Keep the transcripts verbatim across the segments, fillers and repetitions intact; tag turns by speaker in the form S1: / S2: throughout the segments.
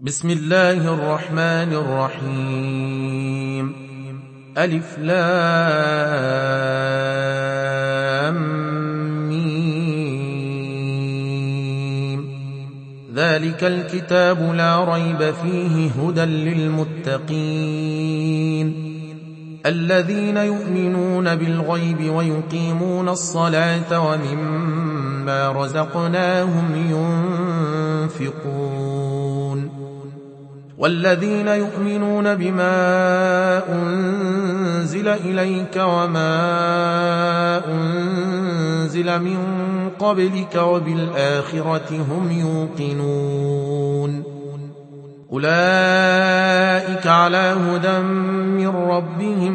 S1: بسم الله الرحمن الرحيم. ألف لام ميم. ذلك الكتاب لا ريب فيه هدى للمتقين الذين يؤمنون بالغيب ويقيمون الصلاة ومما رزقناهم ينفقون والذين يؤمنون بما أنزل إليك وما أنزل من قبلك وبالآخرة هم يوقنون أولئك على هدى من ربهم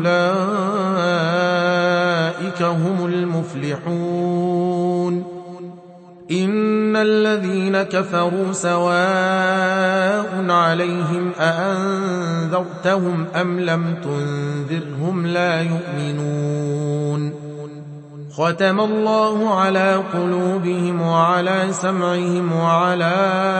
S1: وأولئك هم المفلحون. إن الذين كفروا سواء عليهم أأنذرتهم أم لم تنذرهم لا يؤمنون. ختم الله على قلوبهم وعلى سمعهم وعلى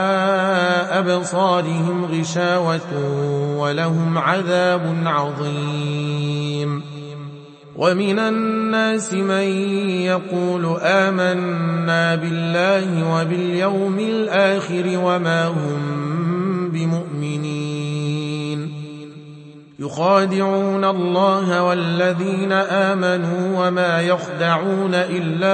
S1: أبصارهم غشاوة ولهم عذاب عظيم. ومن الناس من يقول آمنا بالله وباليوم الآخر وما هم بمؤمنين يخادعون الله والذين آمنوا وما يخدعون إلا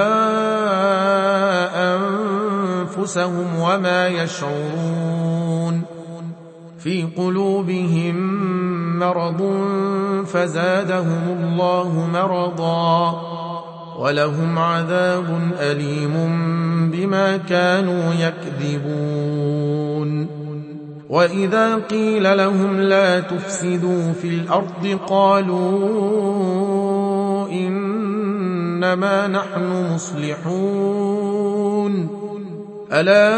S1: أنفسهم وما يشعرون. في قلوبهم مرض فزادهم الله مرضا ولهم عذاب أليم بما كانوا يكذبون. وإذا قيل لهم لا تفسدوا في الأرض قالوا إنما نحن مصلحون ألا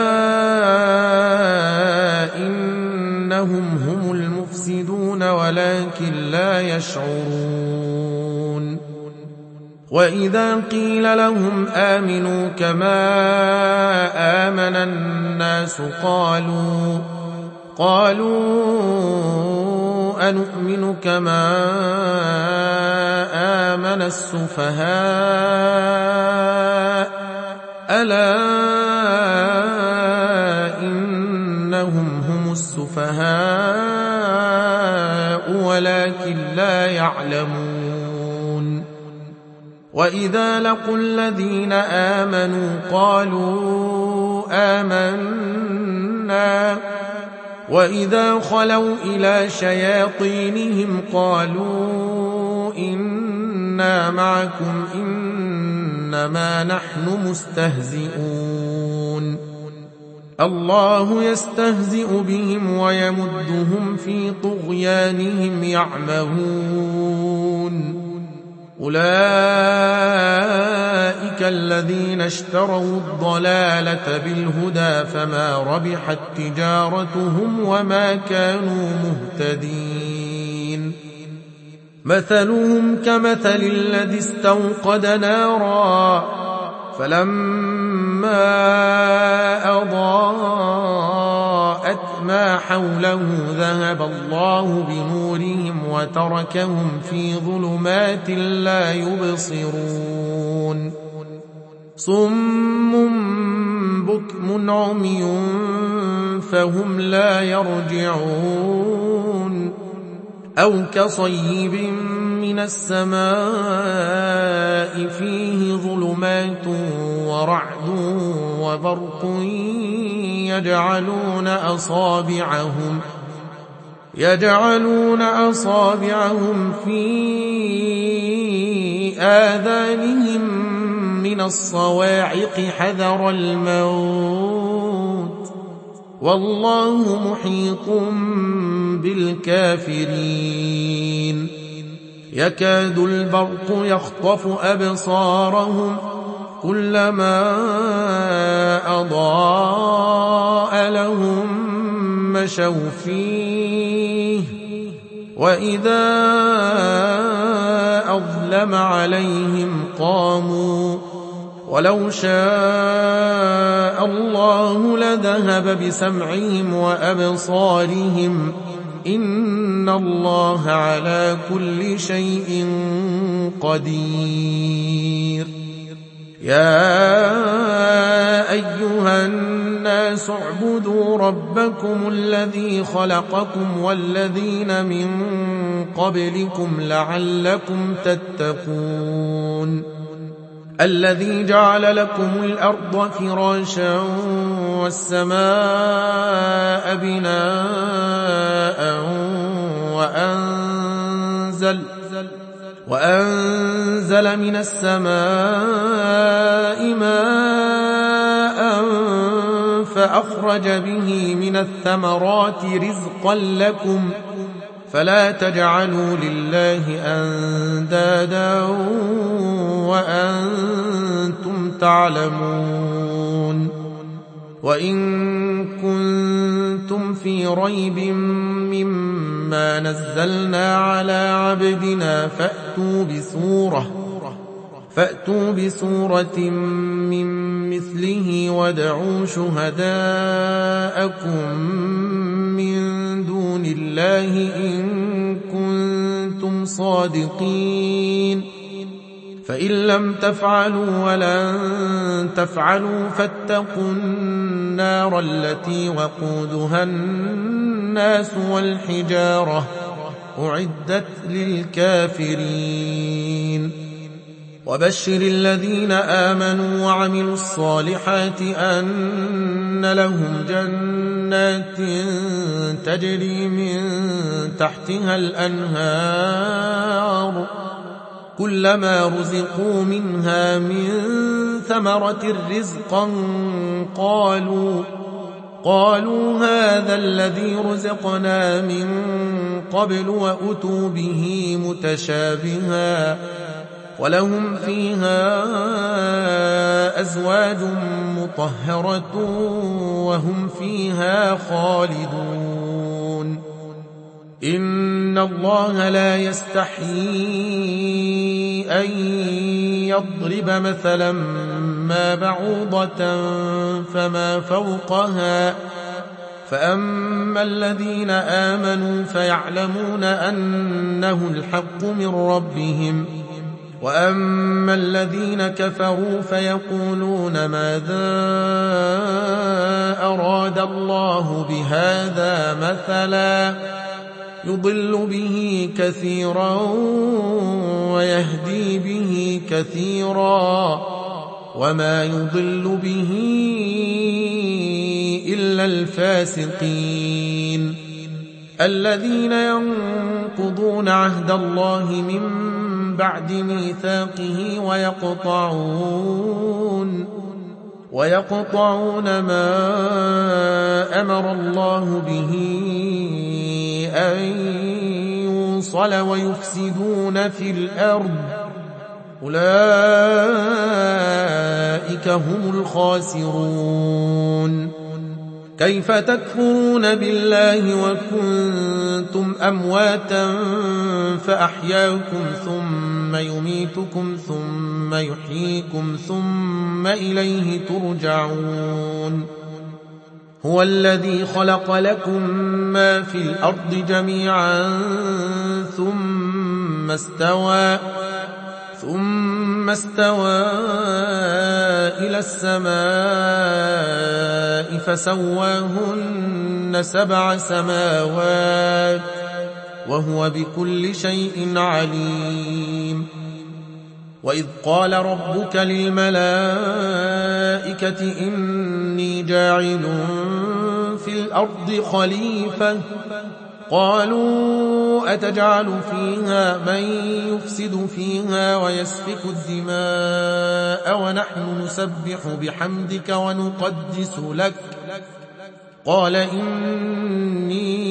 S1: إنهم هم المفسدون ولكن لا يشعرون. وإذا قيل لهم آمنوا كما آمن الناس قالوا قالوا أنؤمن كما آمن السفهاء ألا إنهم هم السفهاء ولكن لا يعلمون. وإذا لقوا الذين آمنوا قالوا آمنا وإذا خلوا إلى شياطينهم قالوا إنا معكم إنما نحن مستهزئون. الله يستهزئ بهم ويمدهم في طغيانهم يعمهون. أولئك الذين اشتروا الضلالة بالهدى فما ربحت تجارتهم وما كانوا مهتدين. مثلهم كمثل الذي استوقد نارا فلما أضاءت ما حوله ذهب الله بنورهم وتركهم في ظلمات لا يبصرون. صم بكم عمي فهم لا يرجعون. أو كصيب من السماء فيه ظلمات ورعد وبرق يجعلون أصابعهم يجعلون أصابعهم في آذانهم من الصواعق حذر الموت والله محيط بالكافرين. يكاد البرق يخطف أبصارهم كلما أضاء لهم مشوا فيه وإذا أظلم عليهم قاموا ولو شاء الله لذهب بسمعهم وأبصارهم إن الله على كل شيء قدير. يا أيها الناس اعبدوا ربكم الذي خلقكم والذين من قبلكم لعلكم تتقون الذي جعل لكم الأرض فراشا والسماء بناء وأنزل وأنزل من السماء ماء فأخرج به من الثمرات رزقا لكم فلا تجعلوا لله أندادا وأنتم تعلمون. وإن كنتم في ريب مما نزلنا على عبدنا فأتوا بسورة فأتوا بسورة من مثله وادعوا شهداءكم من دون الله إن كنتم صادقين فإن لم تفعلوا ولن تفعلوا فاتقوا النار التي وقودها الناس والحجارة أعدت للكافرين. وبشر الذين آمنوا وعملوا الصالحات أن لهم جنات تجري من تحتها الأنهار كلما رزقوا منها من ثمرة رزقا قالوا قالوا هذا الذي رزقنا من قبل وأتوا به متشابها ولهم فيها أزواج مطهرة وهم فيها خالدون. إن الله لا يستحيي أن يضرب مثلا ما بعوضة فما فوقها فأما الذين آمنوا فيعلمون أنه الحق من ربهم وأما الذين كفروا فيقولون ماذا أراد الله بهذا مثلا يضل به كثيرا ويهدي به كثيرا وما يضل به إلا الفاسقين الذين ينقضون عهد الله من بعد ميثاقه ويقطعون ويقطعون ما أمر الله به أن يوصل ويفسدون في الأرض أولئك هم الخاسرون. كيف تكفرون بالله وكنتم أمواتا فأحياكم ثم يميتكم ثم يحييكم ثم إليه ترجعون. هو الذي خلق لكم ما في الأرض جميعا ثم استوى ثم استوى إلى السماء فسواهن سبع سماوات وهو بكل شيء عليم. وإذ قال ربك للملائكة إني جاعل في الأرض خليفة قالوا أتجعل فيها من يفسد فيها ويسفك الدماء ونحن نسبح بحمدك ونقدس لك قال إني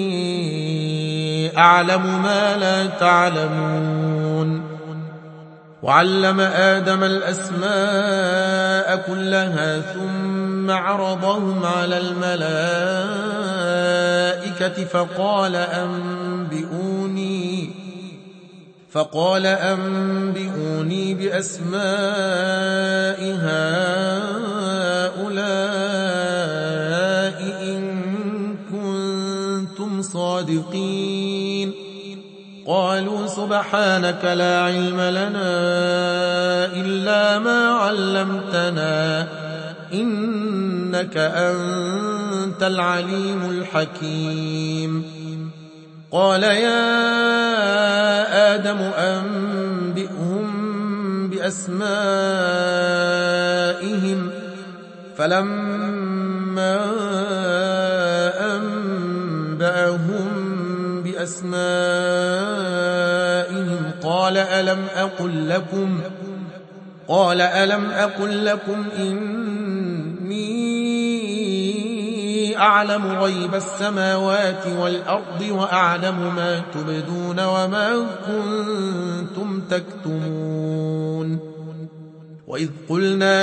S1: أعلم ما لا تعلمون. وعلم آدم الأسماء كلها ثم عرضهم على الملائكة فقال أنبئوني فقال أنبئوني بأسماء هؤلاء إن كنتم صادقين. قالوا سبحانك لا علم لنا إلا ما علمتنا إنك أنت العليم الحكيم. قال يا آدم أنبئهم بأسمائهم. فلما أنبأهم بأسمائهم قال ألم أقل لكم قال ألم أقل لكم إني أعلم غيب السماوات والأرض وأعلم ما تبدون وما كنتم تكتمون. وإذ قلنا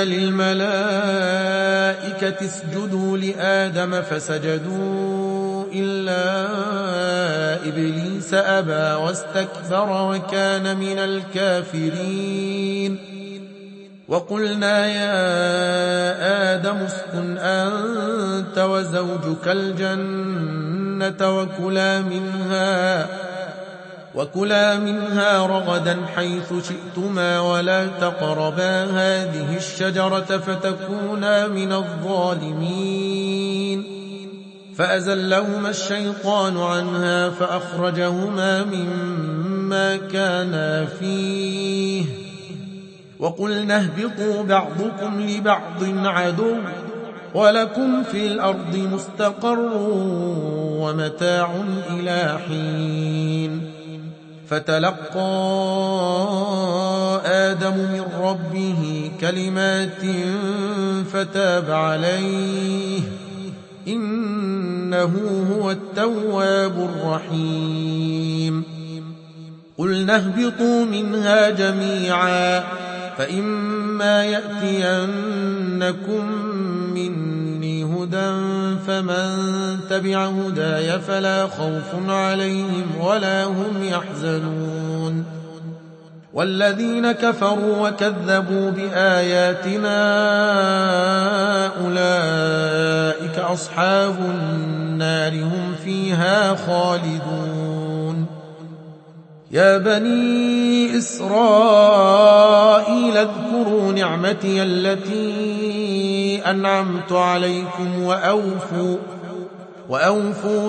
S1: للملائكة اسجدوا لآدم فسجدوا إلا إبليس أبى واستكبر وكان من الكافرين. وقلنا يا آدم اسكن أنت وزوجك الجنة وكلا منها وكلا منها رغدا حيث شئتما ولا تقربا هذه الشجرة فتكونا من الظالمين. فأزلهما الشيطان عنها فأخرجهما مما كانا فيه وقلنا اهبطوا بعضكم لبعض عدو ولكم في الأرض مستقر ومتاع إلى حين. فتلقى آدم من ربه كلمات فتاب عليه إنه هو التواب الرحيم. قلنا اهبطوا منها جميعا فإما يأتينكم مني هدى فمن تبع هداي فلا خوف عليهم ولا هم يحزنون. والذين كفروا وكذبوا بآياتنا أولئك أصحاب النار هم فيها خالدون. يا بني إسرائيل اذكروا نعمتي التي أنعمت عليكم وأوفوا, وأوفوا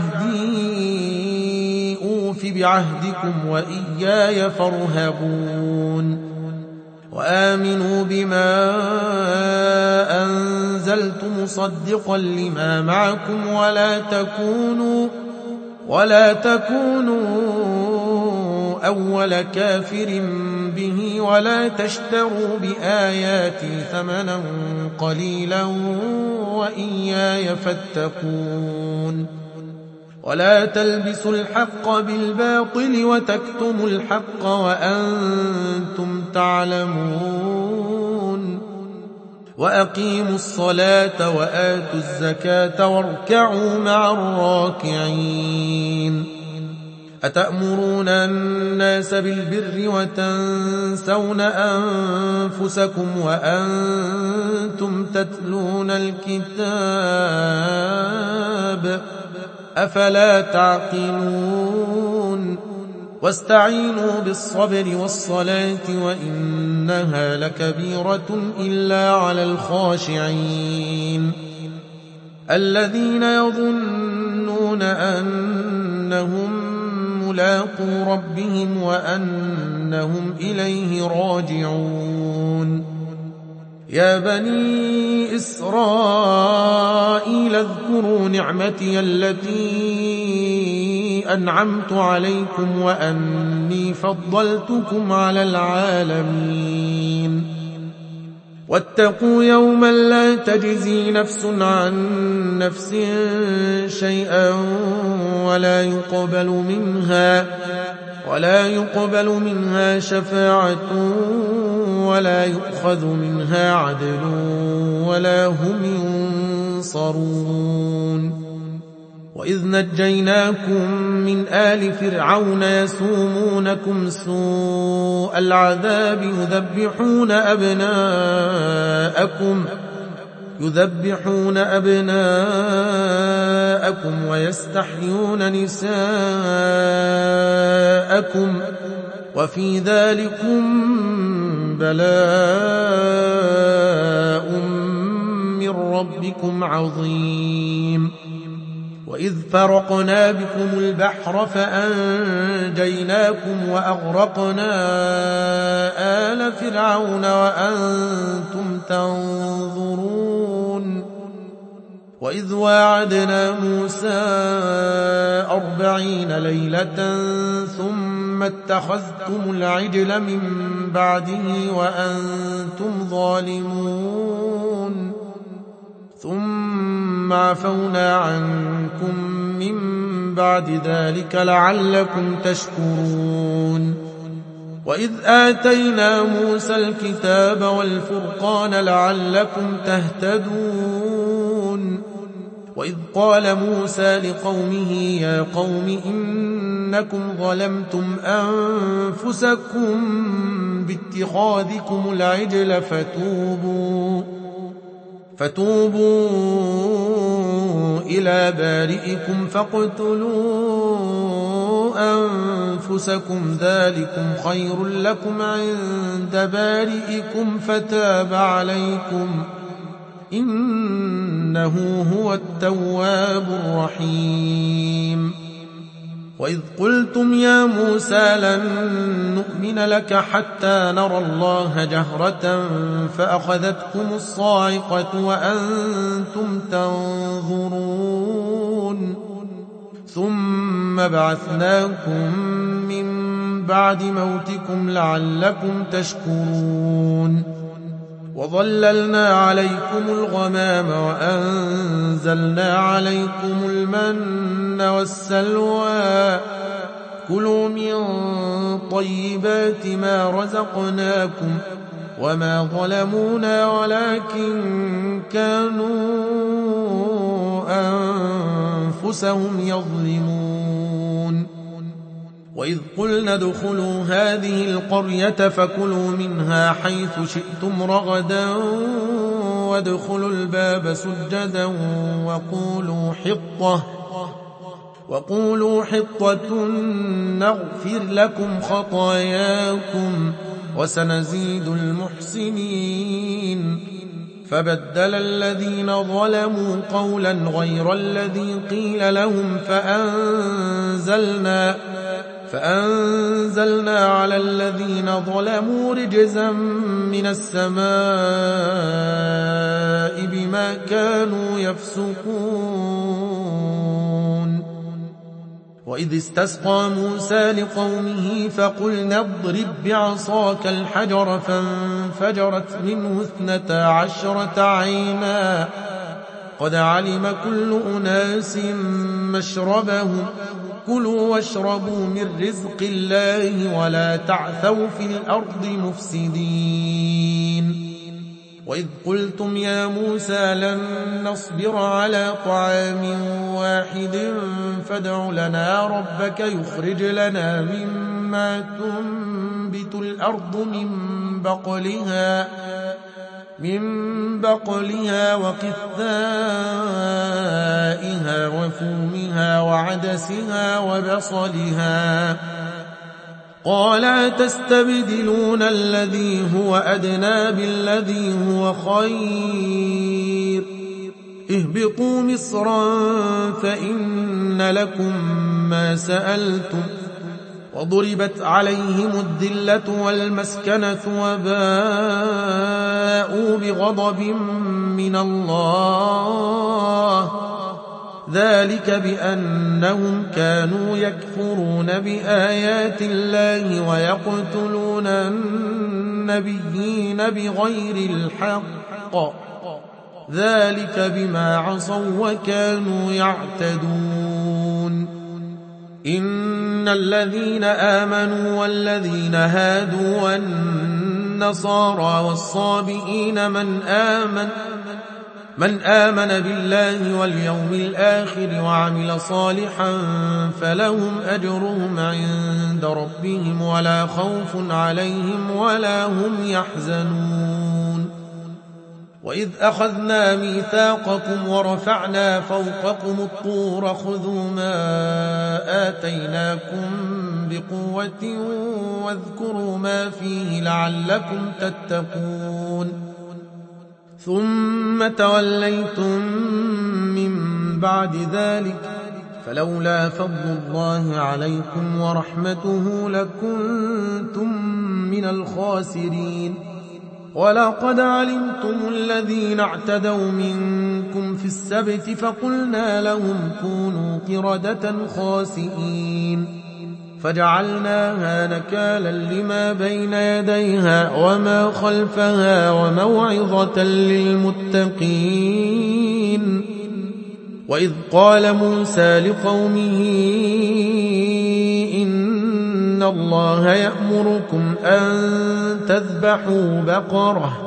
S1: بعهدي أوف بعهدكم وإياي فارهبون. وآمنوا بما أنزلت مصدقا لما معكم ولا تكونوا ولا تكونوا أول كافر به ولا تشتروا بآياتي ثمنا قليلا وإياي فاتقون. ولا تلبسوا الحق بالباطل وتكتموا الحق وأنتم تعلمون. وأقيموا الصلاة وآتوا الزكاة واركعوا مع الراكعين. أتأمرون الناس بالبر وتنسون أنفسكم وأنتم تتلون الكتاب أفلا تعقلون. واستعينوا بالصبر والصلاة وإنها لكبيرة إلا على الخاشعين الذين يظنون أنهم ملاقو ربهم وأنهم إليه راجعون. يا بني إسرائيل اذكروا نعمتي التي أنعمت عليكم وأني فضلتكم على العالمين. واتقوا يوما لا تجزي نفس عن نفس شيئا ولا يقبل منها ولا يقبل منها شفاعة ولا يؤخذ منها عدل ولا هم ينصرون. وإذ نجيناكم من آل فرعون يسومونكم سوء العذاب يذبحون أبناءكم يذبحون أبناءكم ويستحيون نساءكم وفي ذلكم بلاء من ربكم عظيم. وإذ فرقنا بكم البحر فأنجيناكم وأغرقنا آل فرعون وأنتم تنظرون. وإذ واعدنا موسى أربعين ليلة ثم اتخذتم العجل من بعده وأنتم ظالمون ثم عفونا عنكم من بعد ذلك لعلكم تشكرون. وإذ آتينا موسى الكتاب والفرقان لعلكم تهتدون. وإذ قال موسى لقومه يا قوم إنكم ظلمتم أنفسكم باتخاذكم العجل فتوبوا فتوبوا إلى بارئكم فاقتلوا أنفسكم ذلكم خير لكم عند بارئكم فتاب عليكم إنه هو التواب الرحيم. وإذ قلتم يا موسى لن نؤمن لك حتى نرى الله جهرة فأخذتكم الصاعقة وأنتم تنظرون ثم بعثناكم من بعد موتكم لعلكم تشكرون. وظللنا عليكم الغمام وأنزلنا عليكم المن والسلوى كلوا من طيبات ما رزقناكم وما ظلمونا ولكن كانوا أنفسهم يظلمون. وإذ قلنا ادخلوا هذه القرية فكلوا منها حيث شئتم رغدا وادخلوا الباب سجدا وقولوا حطة وقولوا حطة نغفر لكم خطاياكم وسنزيد المحسنين. فبدل الذين ظلموا قولا غير الذي قيل لهم فأنزلنا فأنزلنا على الذين ظلموا رجزا من السماء بما كانوا يفسقون. وإذ استسقى موسى لقومه فقلنا اضرب بعصاك الحجر فانفجرت منه اثنتا عشرة عينا قد علم كل أناس مشربهم كلوا واشربوا من رزق الله ولا تعثوا في الأرض مفسدين. وإذ قلتم يا موسى لن نصبر على طعام واحد فادع لنا ربك يخرج لنا مما تنبت الأرض من بقلها من بقلها وقثائها وفومها وعدسها وبصلها قال تستبدلون الذي هو أدنى بالذي هو خير اهبطوا مصرا فإن لكم ما سألتم وضربت عليهم الذلة والمسكنة وباءوا بغضب من الله ذلك بأنهم كانوا يكفرون بآيات الله ويقتلون النبيين بغير الحق ذلك بما عصوا وكانوا يعتدون. إن الذين آمنوا والذين هادوا والنصارى والصابئين من آمن من آمن بالله واليوم الآخر وعمل صالحا فلهم أجرهم عند ربهم ولا خوف عليهم ولا هم يحزنون وإذ أخذنا ميثاقكم ورفعنا فوقكم الطور خذوا ما آتيناكم بقوة واذكروا ما فيه لعلكم تتقون ثم توليتم من بعد ذلك فلولا فضل الله عليكم ورحمته لكنتم من الخاسرين ولقد علمتم الذين اعتدوا منكم في السبت فقلنا لهم كونوا قردة خاسئين فجعلناها نكالا لما بين يديها وما خلفها وموعظة للمتقين وإذ قال موسى لقومه إن الله يأمركم أن تذبحوا بقرة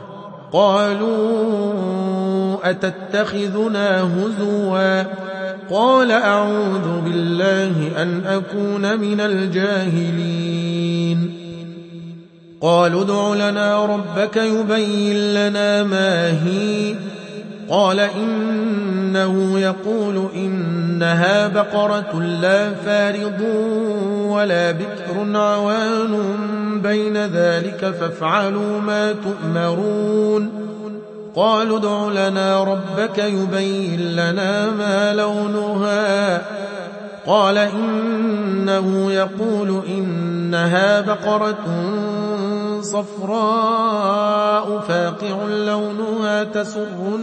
S1: قالوا أتتخذنا هزوا قال أعوذ بالله أن أكون من الجاهلين قالوا ادع لنا ربك يبين لنا ما هي قال إنه يقول إنها بقرة لا فارض ولا بكر عوان بين ذلك فافعلوا ما تؤمرون قالوا ادع لنا ربك يبين لنا ما لونها قال إنه يقول إنها بقرة صفراء فاقع لونها تسر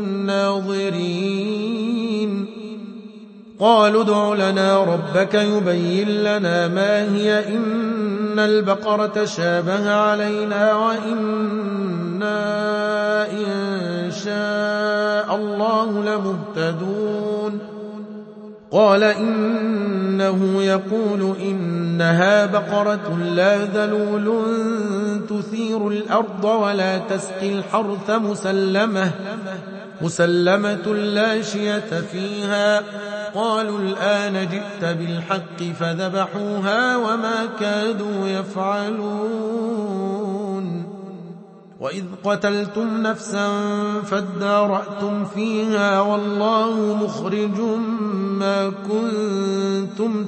S1: الناظرين قالوا ادع لنا ربك يبين لنا ما هي إن البقرة شابه علينا وإنا إن شاء الله لمهتدون قال إنه يقول إنها بقرة لا ذلول تثير الأرض ولا تسقي الحرث مسلمة مسلمة لا شية فيها قالوا الآن جئت بالحق فذبحوها وما كادوا يفعلون وإذ قتلتم نفسا فادارأتم فيها والله مخرج ما كنتم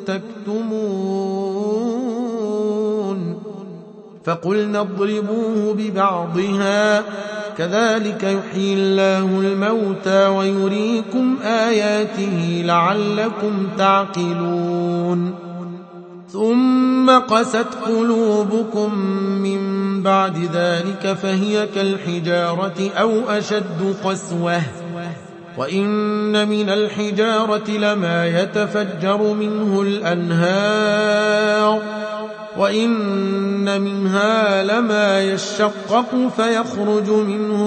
S1: تكتمون فقلنا اضربوه ببعضها كذلك يحيي الله الموتى ويريكم آياته لعلكم تعقلون ثم قست قلوبكم من بعد ذلك فهي كالحجارة أو أشد قسوة وإن من الحجارة لما يتفجر منه الأنهار وإن منها لما يشقق فيخرج منه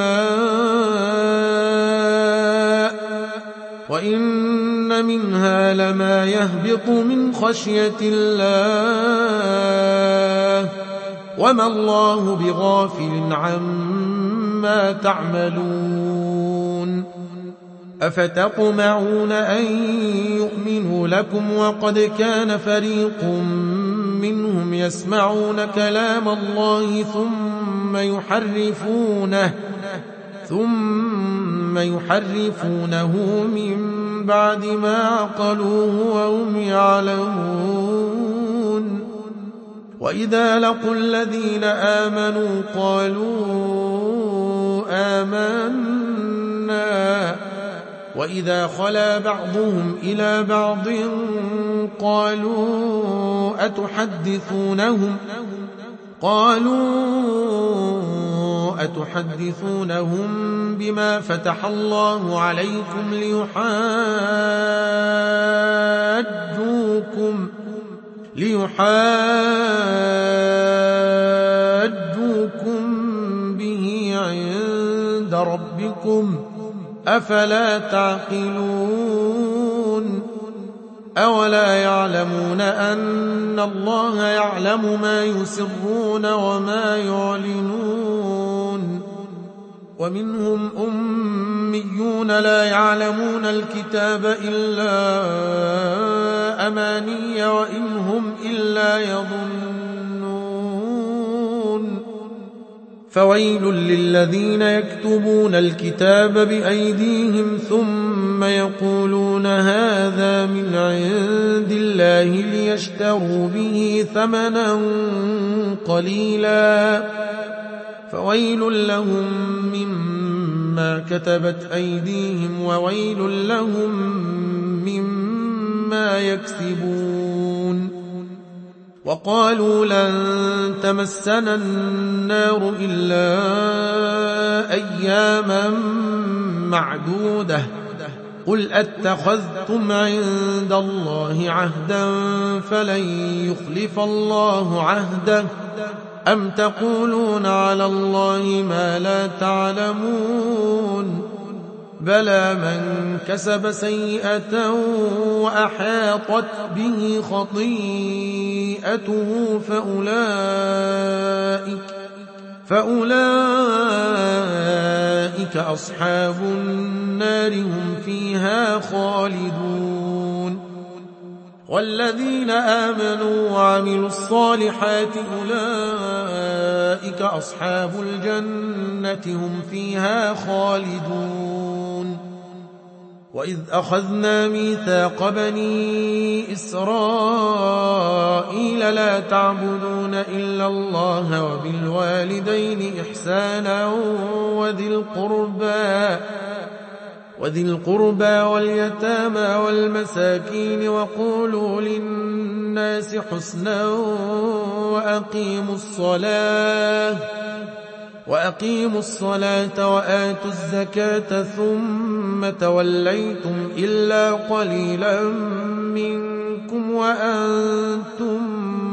S1: الماء وإن منها لما يهبط من خشية الله وما الله بغافل عما تعملون أفتطمعون أن يؤمنوا لكم وقد كان فريق منهم يسمعون كلام الله ثم يحرفونه ثم يحرفونه من بعد ما عقلوه وهم يعلمون وإذا لقوا الذين آمنوا قالوا آمنا وإذا خلا بعضهم إلى بعض قالوا أتحدثونهم قالوا أتحدثونهم بما فتح الله عليكم ليحاجوكم ليحاجوكم به عند ربكم أفلا تعقلون أولا يعلمون أن الله يعلم ما يسرون وما يعلنون ومنهم أميون لا يعلمون الكتاب إلا أماني وإن هم إلا يظنون فويل للذين يكتبون الكتاب بأيديهم ثم يقولون هذا من عند الله ليشتروا به ثمنا قليلا فويل لهم مما كتبت أيديهم وويل لهم مما يكسبون وقالوا لن تمسنا النار إلا أياما معدودة قل أتخذتم عند الله عهدا فلن يخلف الله عهده أم تقولون على الله ما لا تعلمون بلى من كسب سيئة وأحاطت به خطيئته فأولئك, فأولئك أصحاب النار هم فيها خالدون والذين آمنوا وعملوا الصالحات أولئك أصحاب الجنة هم فيها خالدون وإذ أخذنا ميثاق بني إسرائيل لا تعبدون إلا الله وبالوالدين إحسانا وذي القربى وذي القربى واليتامى والمساكين وقولوا للناس حسنا وأقيموا الصلاة وأقيموا الصلاة وآتوا الزكاة ثم توليتم إلا قليلا منكم وأنتم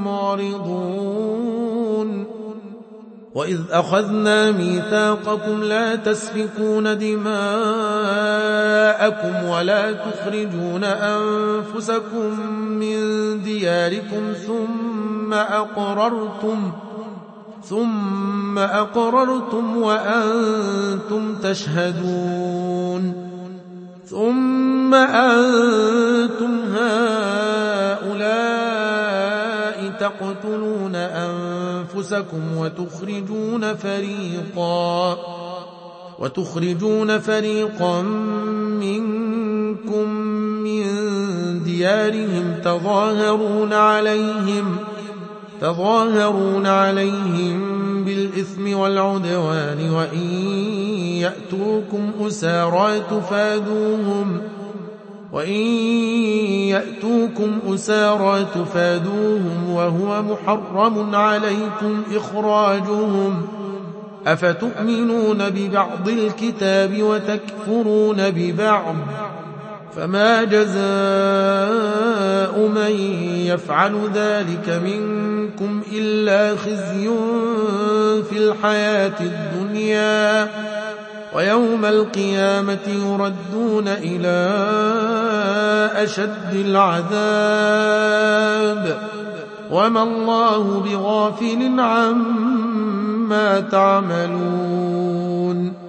S1: معرضون وإذ أخذنا ميثاقكم لا تسفكون دماءكم ولا تخرجون أنفسكم من دياركم ثم أقررتم ثم أقررتم وأنتم تشهدون ثم أنتم هؤلاء تقتلون أنفسكم وتخرجون فريقا وتخرجون فريقا منكم من ديارهم تظاهرون عليهم تظاهرون عليهم بالإثم والعدوان وإن يأتوكم أسارى تفادوهم وإن يأتوكم أسارى تفادوهم وهو محرم عليكم إخراجهم أفتؤمنون ببعض الكتاب وتكفرون ببعض فما جزاء من يفعل ذلك منكم إلا خزي في الحياة الدنيا ويوم القيامة يردون إلى أشد العذاب وما الله بغافل عما تعملون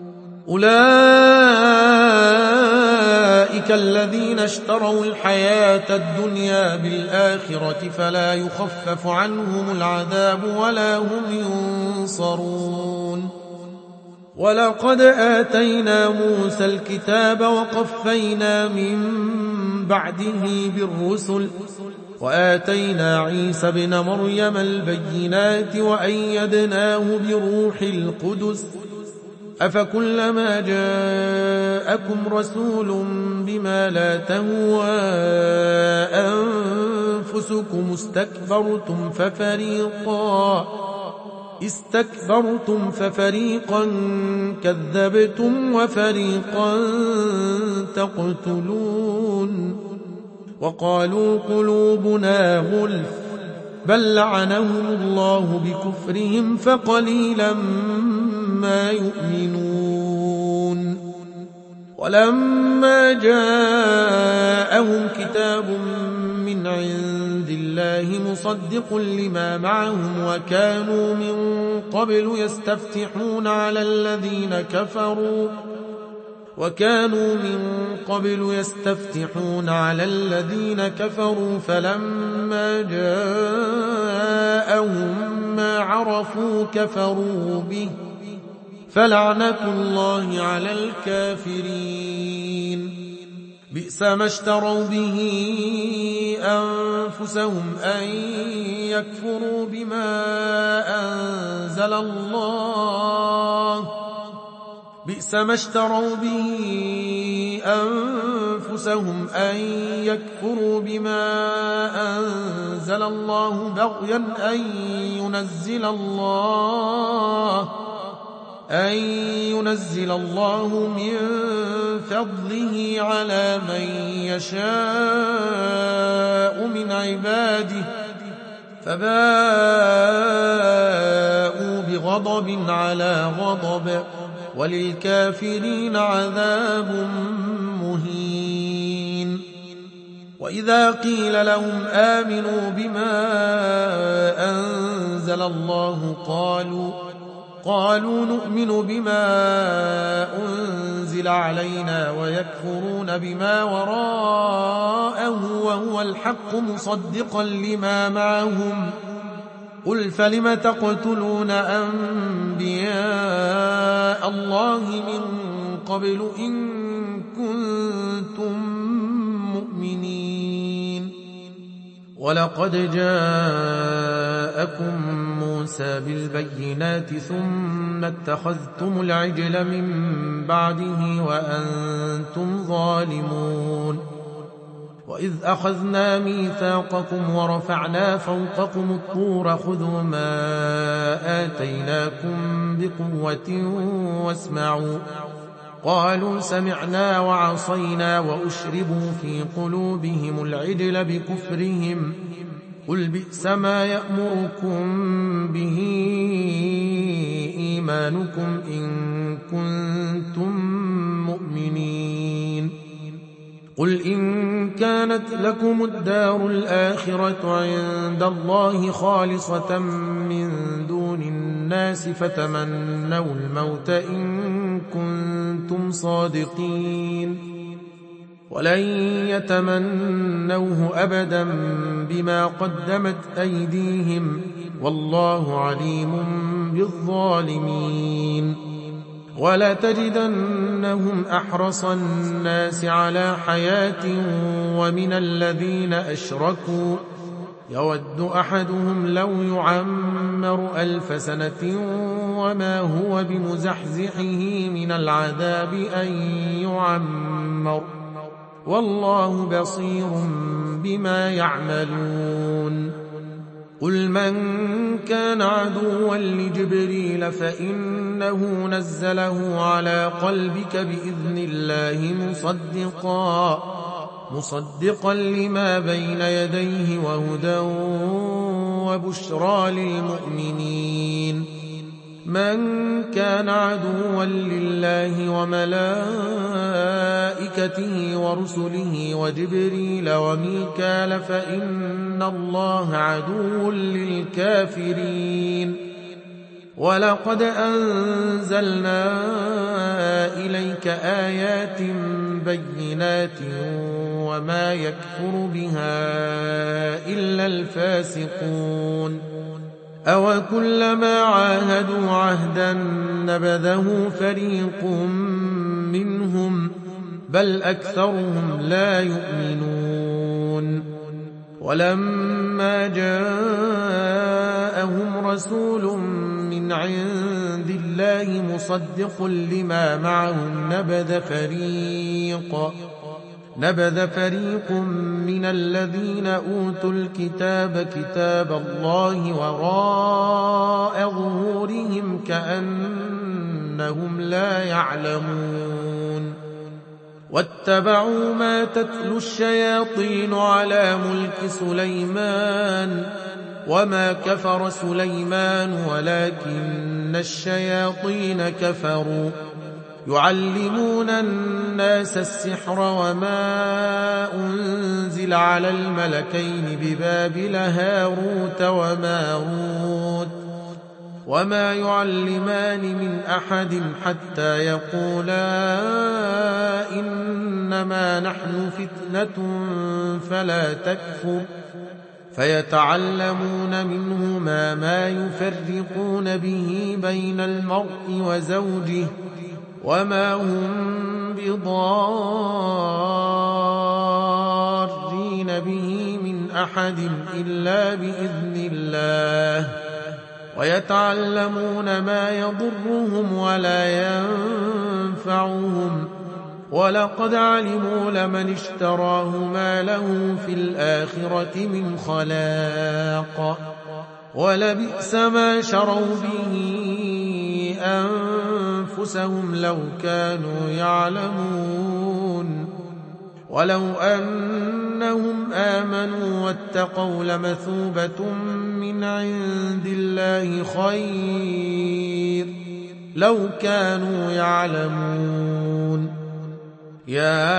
S1: أولئك الذين اشتروا الحياة الدنيا بالآخرة فلا يخفف عنهم العذاب ولا هم ينصرون ولقد آتينا موسى الكتاب وقفينا من بعده بالرسل وآتينا عيسى بن مريم البينات وأيدناه بروح القدس أفكلما جاءكم رسول بما لا تهوى أنفسكم استكبرتم ففريقا استكبرتم ففريقا كذبتم وفريقا تقتلون وقالوا قلوبنا غلف بل لعنهم الله بكفرهم فقليلا ما يؤمنون ولما جاءهم كتاب من عند الله الله مصدق لما معهم وكانوا من قبل يستفتحون على الذين كفروا وكانوا من قبل يستفتحون على الذين كفروا فلما جاءهم ما عرفوا كفروا به فلعنة الله على الكافرين. بئس ما اشتروا به أنفسهم أن يكفروا بما أنزل الله بئس ما اشتروا به أنفسهم أن يكفروا بما أنزل الله بغيا أن ينزل الله أن ينزل الله من فضله على من يشاء من عباده فباءوا بغضب على غضب وللكافرين عذاب مهين. وإذا قيل لهم آمنوا بما أنزل الله قالوا قالوا نؤمن بما أنزل علينا ويكفرون بما وراءه وهو الحق مصدقا لما معهم قل فلم تقتلون أنبياء الله من قبل إن كنتم مؤمنين. ولقد جاءكم موسى بالبينات ثم اتخذتم العجل من بعده وأنتم ظالمون. وإذ أخذنا ميثاقكم ورفعنا فوقكم الطور خذوا ما آتيناكم بقوة واسمعوا قالوا سمعنا وعصينا وأشربوا في قلوبهم العجل بكفرهم قل بئس ما يأمركم به إيمانكم إن كنتم مؤمنين. قل إن كانت لكم الدار الآخرة عند الله خالصة من دون الناس فتمنوا الموت إن كنتم صادقين ولن يتمنوه أبدا بما قدمت أيديهم والله عليم بالظالمين. ولا تجدنهم أحرص الناس على حياة ومن الذين أشركوا يود أحدهم لو يعمر ألف سنة وما هو بمزحزحه من العذاب أن يعمر والله بصير بما يعملون. قل من كان عدوا لجبريل فإنه نزله على قلبك بإذن الله مصدقا مصدقا لما بين يديه وهدى وبشرى للمؤمنين. من كان عدوا لله وملائكته ورسله وجبريل وميكال فإن الله عدو للكافرين. ولقد أنزلنا إليك آيات بينات وما يكفر بها إلا الفاسقون. أو كلما عاهدوا عهدا نبذه فريق منهم بل أكثرهم لا يؤمنون. ولما جاءهم رسول من عند الله مصدق لما معهم نبذ فريق نبذ فريق من الذين أوتوا الكتاب كتاب الله وراء ظهورهم كأنهم لا يعلمون. واتبعوا ما تتلو الشياطين على ملك سليمان وما كفر سليمان ولكن الشياطين كفروا يعلمون الناس السحر وما أنزل على الملكين ببابل هاروت وماروت وما يعلمان من أحد حتى يقولا إنما نحن فتنة فلا تكفر فيتعلمون منهما ما يفرقون به بين المرء وزوجه وما هم بضارين به من أحد إلا بإذن الله ويتعلمون ما يضرهم ولا ينفعهم ولقد علموا لمن اشتراه ما له في الآخرة من خلاق ولبئس ما شروا به أنفسهم لو كانوا يعلمون ولو أنهم آمنوا واتقوا لمثوبة من عند الله خير لو كانوا يعلمون يا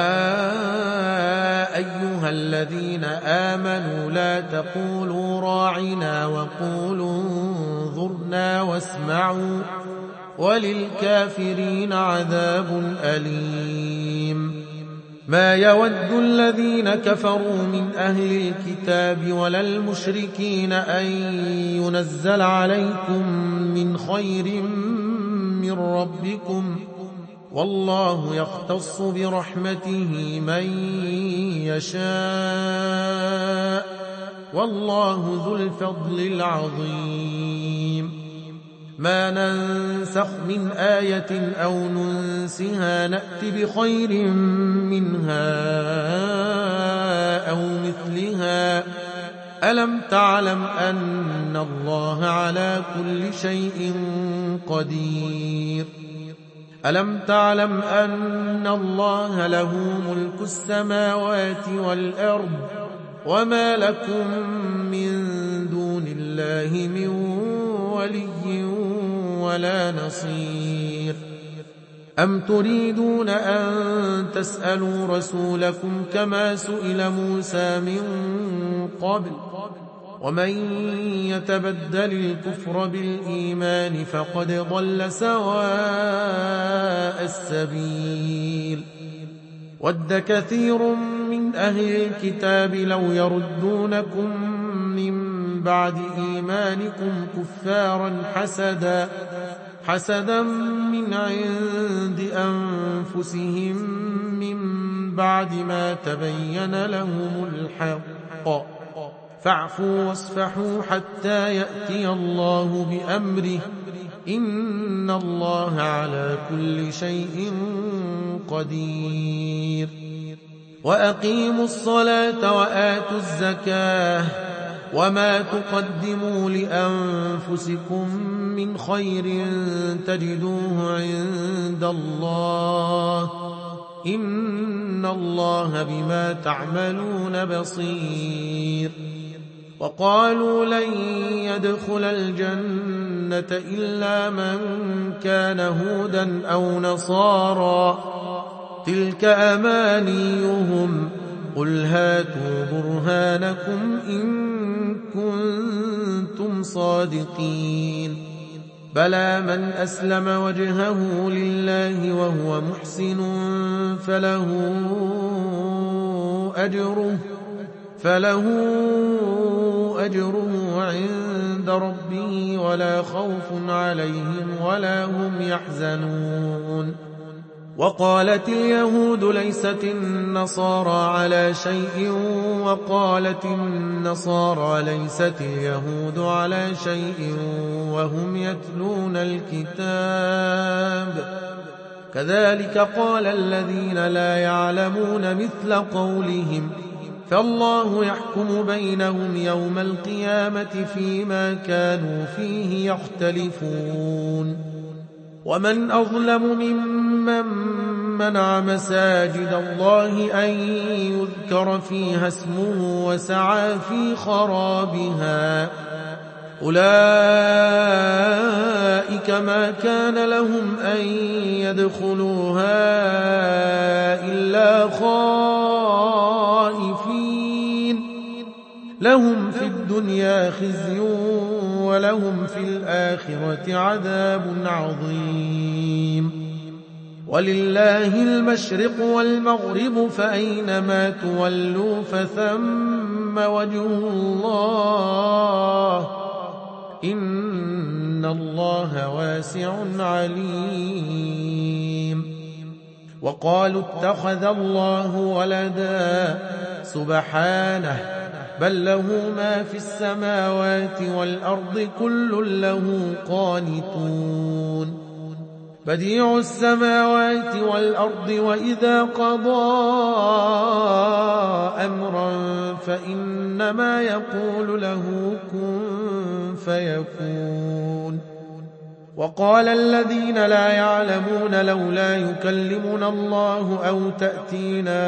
S1: أيها الذين آمنوا لا تقولوا راعنا وقولوا انظرنا واسمعوا وللكافرين عذاب أليم ما يود الذين كفروا من أهل الكتاب ولا المشركين أن ينزل عليكم من خير من ربكم والله يختص برحمته من يشاء والله ذو الفضل العظيم ما ننسخ من آية أو ننسها نأت بخير منها أو مثلها ألم تعلم أن الله على كل شيء قدير ألم تعلم أن الله له ملك السماوات والأرض وما لكم من دون الله من ولي ولا نصير أم تريدون أن تسألوا رسولكم كما سئل موسى من قبل ومن يتبدل الكفر بالإيمان فقد ضل سواء السبيل ود كثير من أهل الكتاب لو يردونكم من بعد إيمانكم كفارا حسدا حسدا من عند أنفسهم من بعد ما تبين لهم الحق فاعفوا واصفحوا حتى يأتي الله بأمره إن الله على كل شيء قدير وأقيموا الصلاة وآتوا الزكاة وما تقدموا لأنفسكم من خير تجدوه عند الله إن الله بما تعملون بصير وقالوا لن يدخل الجنة إلا من كان هودا أو نصارى تلك أمانيهم قل هاتوا برهانكم إن كنتم صادقين بلى من أسلم وجهه لله وهو محسن فله أجره فله أجره عند ربه ولا خوف عليهم ولا هم يحزنون وقالت اليهود ليست النصارى على شيء وقالت النصارى ليست اليهود على شيء وهم يتلون الكتاب كذلك قال الذين لا يعلمون مثل قولهم فالله يحكم بينهم يوم القيامة فيما كانوا فيه يختلفون ومن أظلم ممن منع مساجد الله أن يذكر فيها اسمه وسعى في خرابها أولئك ما كان لهم أن يدخلوها إلا خائفين لهم في الدنيا خزي ولهم في الآخرة عذاب عظيم ولله المشرق والمغرب فأينما تولوا فثم وجه الله إن الله واسع عليم وقالوا اتخذ الله ولدا سبحانه بل له ما في السماوات والأرض كل له قانتون بديع السماوات والأرض وإذا قضى أمرا فإنما يقول له كن فيكون وقال الذين لا يعلمون لولا يكلمنا الله أو تأتينا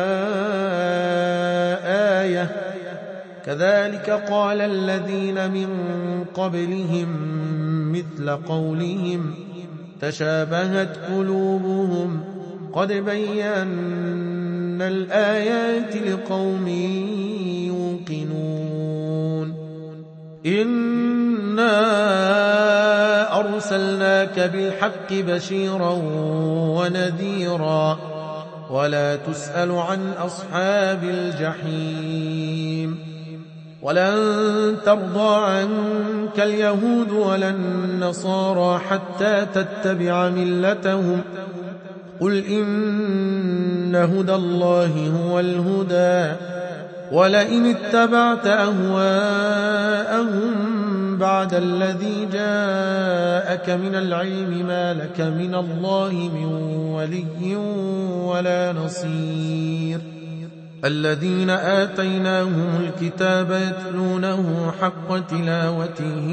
S1: آية كذلك قال الذين من قبلهم مثل قولهم تشابهت قلوبهم قد بينا الآيات لقوم يوقنون إنا أرسلناك بالحق بشيرا ونذيرا ولا تسأل عن أصحاب الجحيم ولن ترضى عنك اليهود ولا النصارى حتى تتبع ملتهم قل إن هدى الله هو الهدى ولئن اتبعت أهواءهم بعد الذي جاءك من العلم ما لك من الله من ولي ولا نصير الذين آتيناهم الكتاب يتلونه حق تلاوته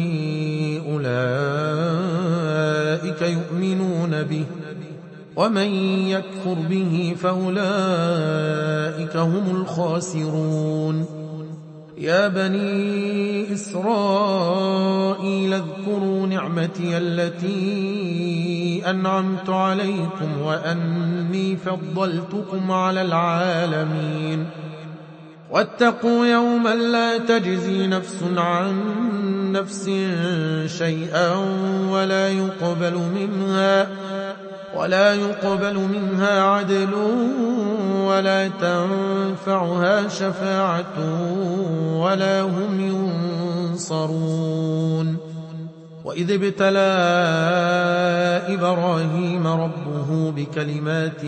S1: أولئك يؤمنون به ومن يكفر به فأولئك هم الخاسرون يا بني إسرائيل اذكروا نعمتي التي أنعمت عليكم وأني فضلتكم على العالمين واتقوا يوما لا تجزي نفس عن نفس شيئا ولا يقبل منها ولا يقبل منها عدل ولا تنفعها شفاعة ولا هم ينصرون وإذ ابتلى إبراهيم ربه بكلمات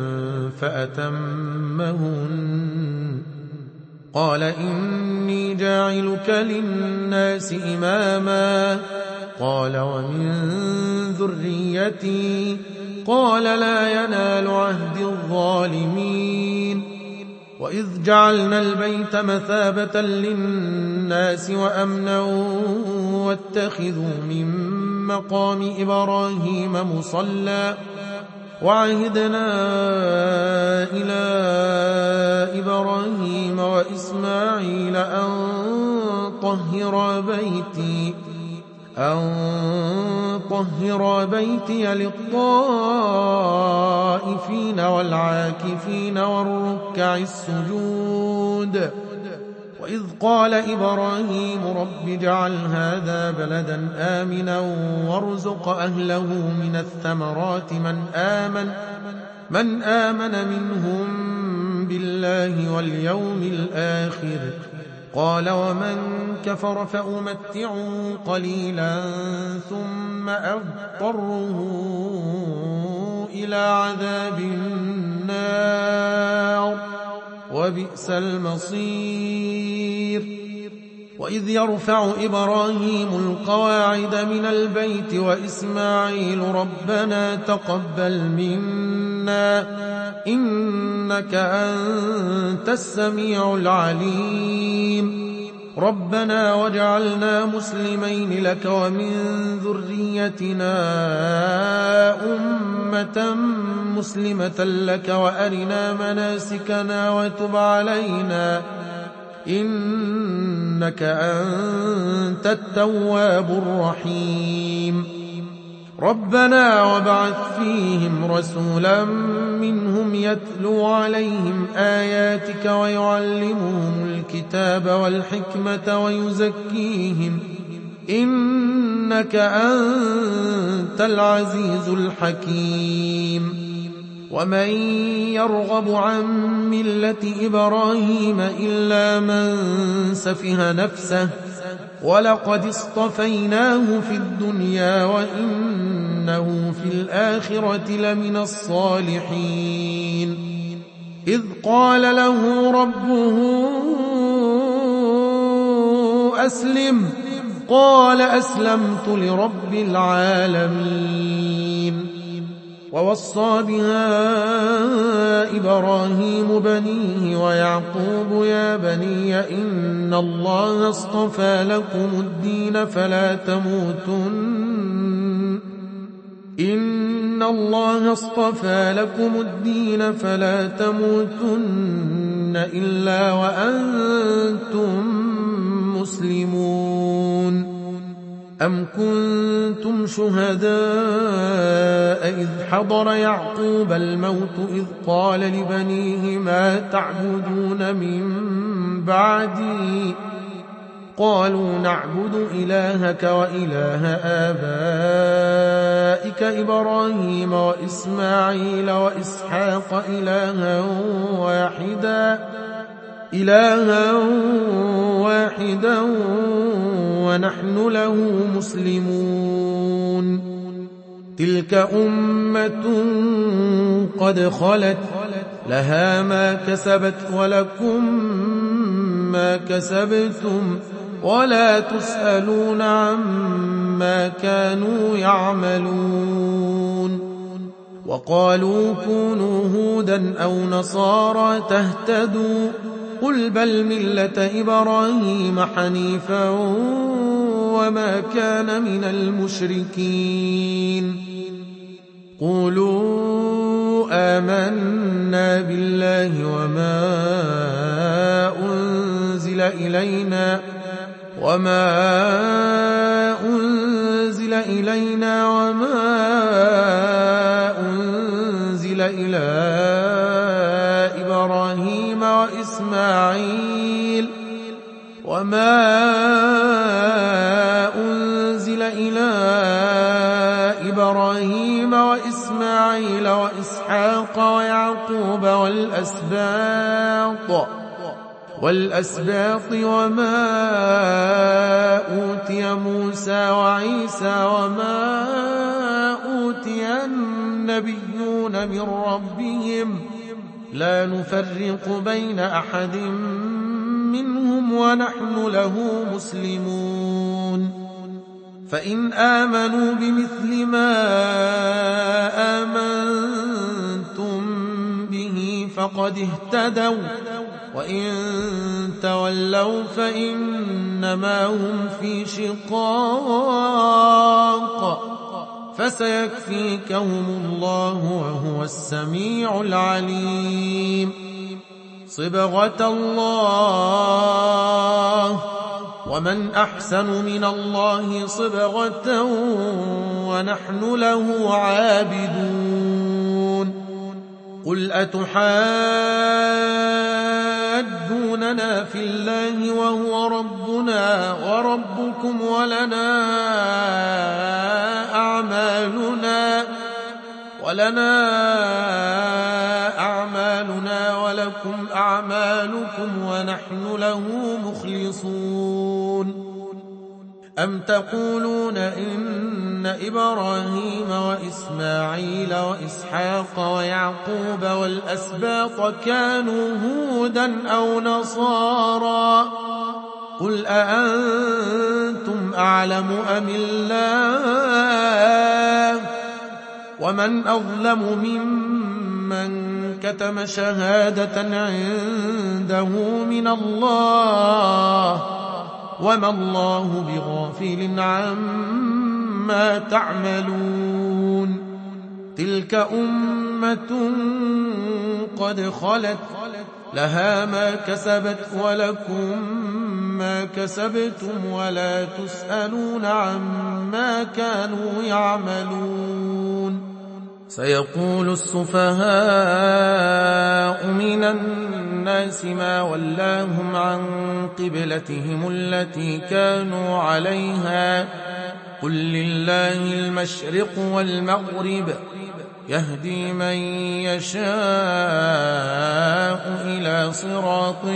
S1: فأتمهن قال إني جاعلك للناس إماما قال ومن ذريتي قال لا ينال عهد الظالمين وإذ جعلنا البيت مثابة للناس وأمنا واتخذوا من مقام إبراهيم مصلى وعهدنا إلى إبراهيم وإسماعيل أن طهر بيتي أن طهر بيتي للطائفين والعاكفين والركع السجود وإذ قال إبراهيم رب اجعل هذا بلدا آمنا وارزق أهله من الثمرات من آمن من آمن منهم بالله واليوم الآخر قال ومن كفر فأمتعه قليلا ثم أضطره إلى عذاب النار وبئس المصير وإذ يرفع إبراهيم القواعد من البيت وإسماعيل ربنا تقبل منا إنك أنت السميع العليم ربنا واجعلنا مسلمين لك ومن ذريتنا أمة مسلمة لك وأرنا مناسكنا وتب علينا إنك أنت التواب الرحيم ربنا وابعث فيهم رسولا منهم يتلو عليهم آياتك ويعلمهم الكتاب والحكمة ويزكيهم إنك أنت العزيز الحكيم ومن يرغب عن ملة إبراهيم إلا من سفه نفسه ولقد اصطفيناه في الدنيا وإنه في الآخرة لمن الصالحين إذ قال له ربه أسلم قال أسلمت لرب العالمين ووصى بها إبراهيم بنيه ويعقوب يا بني إن الله اصطفى لكم الدين فلا تموتن إن الله اصطفى لكم الدين فلا تموتن إلا وأنتم مسلمون أم كنتم شهداء إذ حضر يعقوب الموت إذ قال لبنيه ما تعبدون من بعدي قالوا نعبد إلهك وإله آبائك إبراهيم وإسماعيل وإسحاق إلها واحدا إلها واحدا ونحن له مسلمون تلك أمة قد خلت لها ما كسبت ولكم ما كسبتم ولا تسألون عما كانوا يعملون وقالوا كونوا هودا أو نصارى تهتدوا قل بل ملة إبراهيم حنيفا وما كان من المشركين قولوا آمنا بالله وما أنزل إلينا وما أنزل إلينا وما أنزل إلى إبراهيم وإسماعيل وما أنزل إلى إبراهيم وإسماعيل وإسحاق ويعقوب والأسباط والأسباط وما أوتي موسى وعيسى وما أوتي النبيون من ربهم لا نفرق بين أحد منهم ونحن له مسلمون فإن آمنوا بمثل ما آمنتم به فقد اهتدوا وإن تولوا فإنما هم في شقاق فسيكفيكهم الله وهو السميع العليم صبغة الله ومن أحسن من الله صبغة ونحن له عابدون قل أتحاجوننا في الله وهو ربنا وربكم ولنا أعمالنا ولنا أعمالنا ولكم أعمالكم ونحن له مخلصون أم تقولون إن إبراهيم وإسماعيل وإسحاق ويعقوب والأسباط كانوا هودا أو نصارى قل أأنتم أعلم أم الله ومن أظلم ممن كتم شهادة عنده من الله وما الله بغافل عما تعملون تلك أمة قد خلت لها ما كسبت ولكم ما كسبتم ولا تسألون عما كانوا يعملون. سيقول السفهاء من الناس ما ولاهم عن قبلتهم التي كانوا عليها قل لله المشرق والمغرب يهدي من يشاء إلى صراط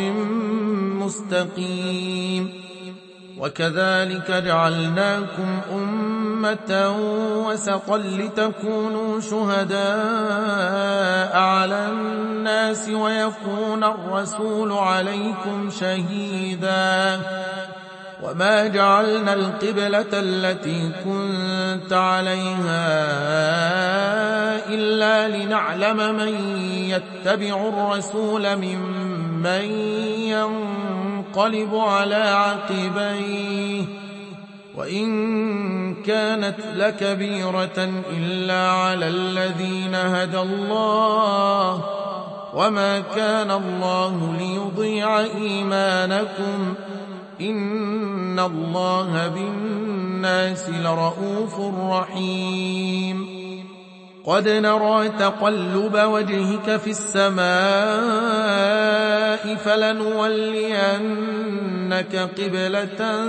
S1: مستقيم. وكذلك جعلناكم أمة وسطا لتكونوا شهداء على الناس ويكون الرسول عليكم شهيدا. وما جعلنا القبلة التي كنت عليها إلا لنعلم من يتبع الرسول ممن ينقلب على عقبيه وإن كانت لكبيرة إلا على الذين هدى الله وما كان الله ليضيع إيمانكم إن الله بالناس لرؤوف رحيم. قد نرى تقلب وجهك في السماء فلنولينك قبلة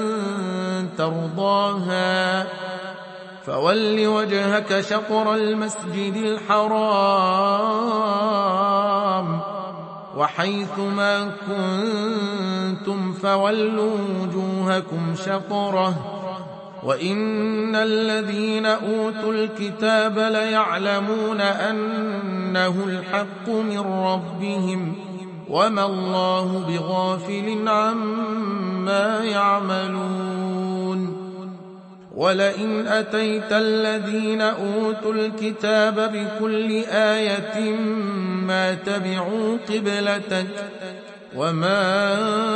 S1: ترضاها فول وجهك شطر المسجد الحرام وحيث ما كنتم فولوا وجوهكم شطره وإن الذين أوتوا الكتاب ليعلمون أنه الحق من ربهم وما الله بغافل عما يعملون. ولئن أتيت الذين أوتوا الكتاب بكل آية ما تبعوا قبلتك وما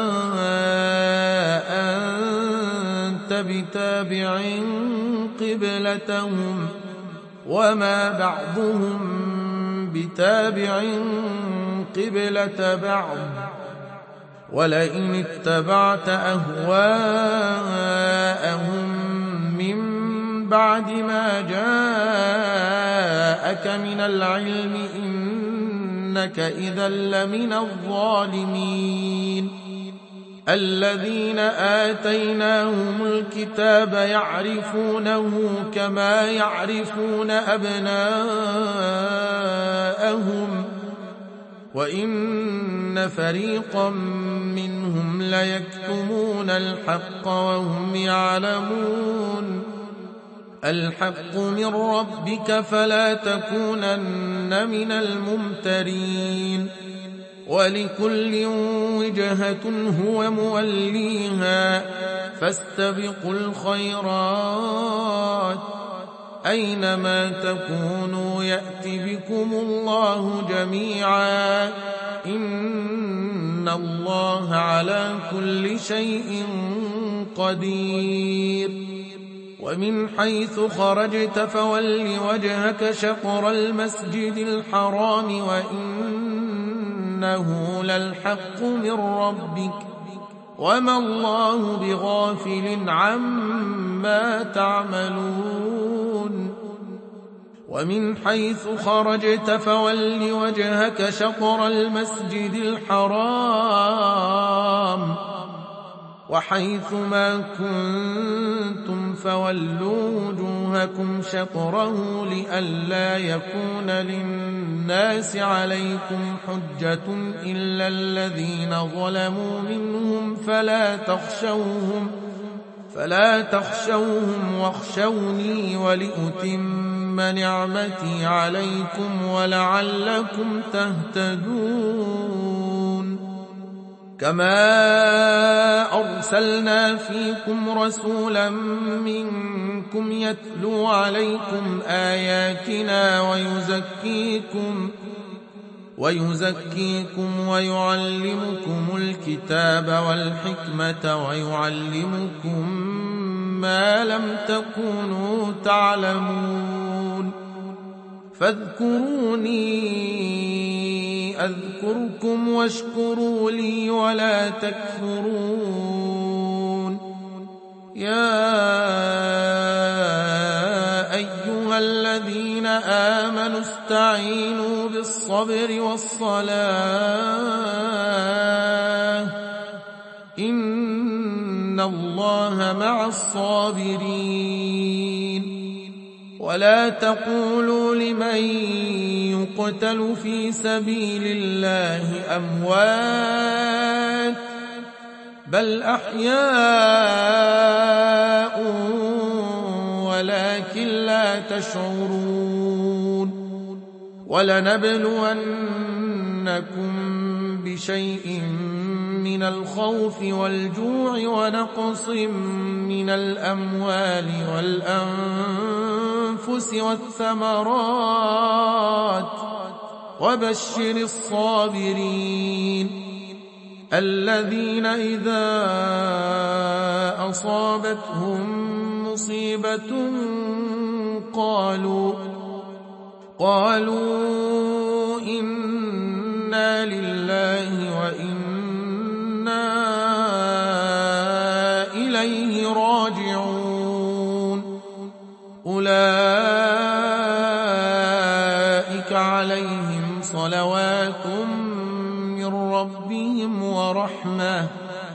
S1: أنت بتابع قبلتهم وما بعضهم بتابع قبلة بعض ولئن اتبعت أهواءهم من بعد ما جاءك من العلم إنك إذا لمن الظالمين. الذين آتيناهم الكتاب يعرفونه كما يعرفون أبناءهم وإن فريقا منهم ليكتمون الحق وهم يعلمون. الحق من ربك فلا تكونن من الممترين. ولكل وجهة هو موليها فاستبقوا الخيرات أينما تكونوا يأت بكم الله جميعا إن الله على كل شيء قدير. ومن حيث خرجت فول وجهك شطر المسجد الحرام وإنه للحق من ربك وما الله بغافل عما تعملون. ومن حيث خرجت فول وجهك شطر المسجد الحرام وحيث ما كنتم فولوا وجوهكم شطره لئلا يكون للناس عليكم حجة إلا الذين ظلموا منهم فلا تخشوهم فلا تخشوهم واخشوني ولأتم نعمتي عليكم ولعلكم تهتدون. كما أرسلنا فيكم رسولا منكم يتلو عليكم آياتنا ويزكيكم ويزكيكم ويعلمكم الكتاب والحكمة ويعلمكم ما لم تكونوا تعلمون فاذكروني أذكركم واشكروا لي ولا تكفرون. يا أيها الذين آمنوا استعينوا بالصبر والصلاة إن الله مع الصابرين. ولا تقولوا لمن يقتل في سبيل الله أموات بل أحياء ولكن لا تشعرون. ولنبلونكم بشيء من الخوف والجوع ونقص من الأموال والأنفس والثمرات وبشر الصابرين الذين إذا أصابتهم مصيبة قالوا قالوا إنا لله وإنا إليه راجعون. أولئك عليهم صلوات من ربهم ورحمة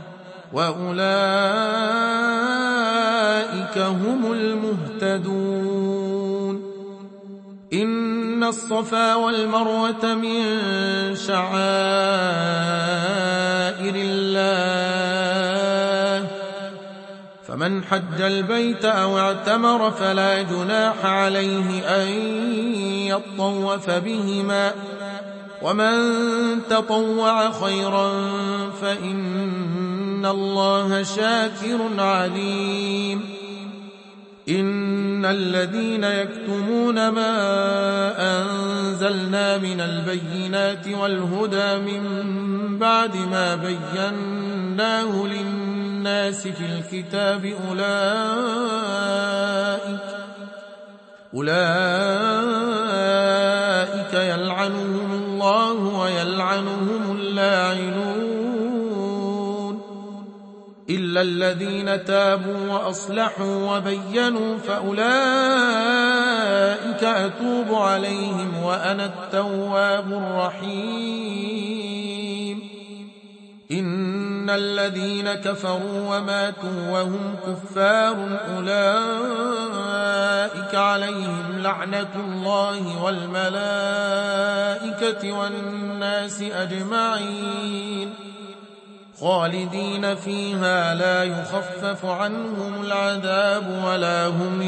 S1: وأولئك هم المهتدون. إن الصفا والمروة من شعائر الله فمن حج البيت أو اعتمر فلا جناح عليه أن يطوف بهما ومن تطوع خيرا فإن الله شاكر عليم. إن الذين يكتمون ما أنزلنا من البينات والهدى من بعد ما بيناه للناس في الكتاب أولئك أولئك يلعنهم الله ويلعنهم اللاعنون إلا الذين تابوا وأصلحوا وبينوا فأولئك أتوب عليهم وأنا التواب الرحيم. إن الذين كفروا وماتوا وهم كفار أولئك عليهم لعنة الله والملائكة والناس أجمعين خالدين فيها لا يخفف عنهم العذاب ولا هم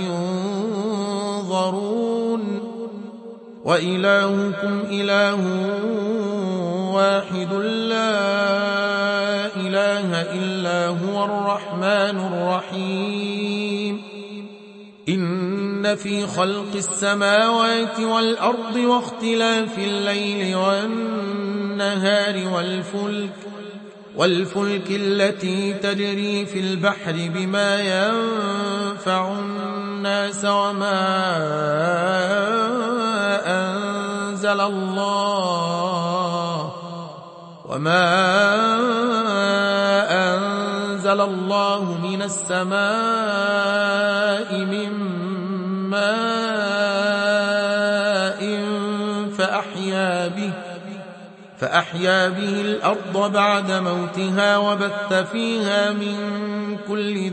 S1: ينظرون. وإلهكم إله واحد لا إله إلا هو الرحمن الرحيم. إن في خلق السماوات والأرض واختلاف الليل والنهار والفلك والفلك التي تجري في البحر بما ينفع الناس وما أنزل الله وما أنزل الله من السماء من ماء فأحيا به فأحيا به الأرض بعد موتها وبث فيها من كل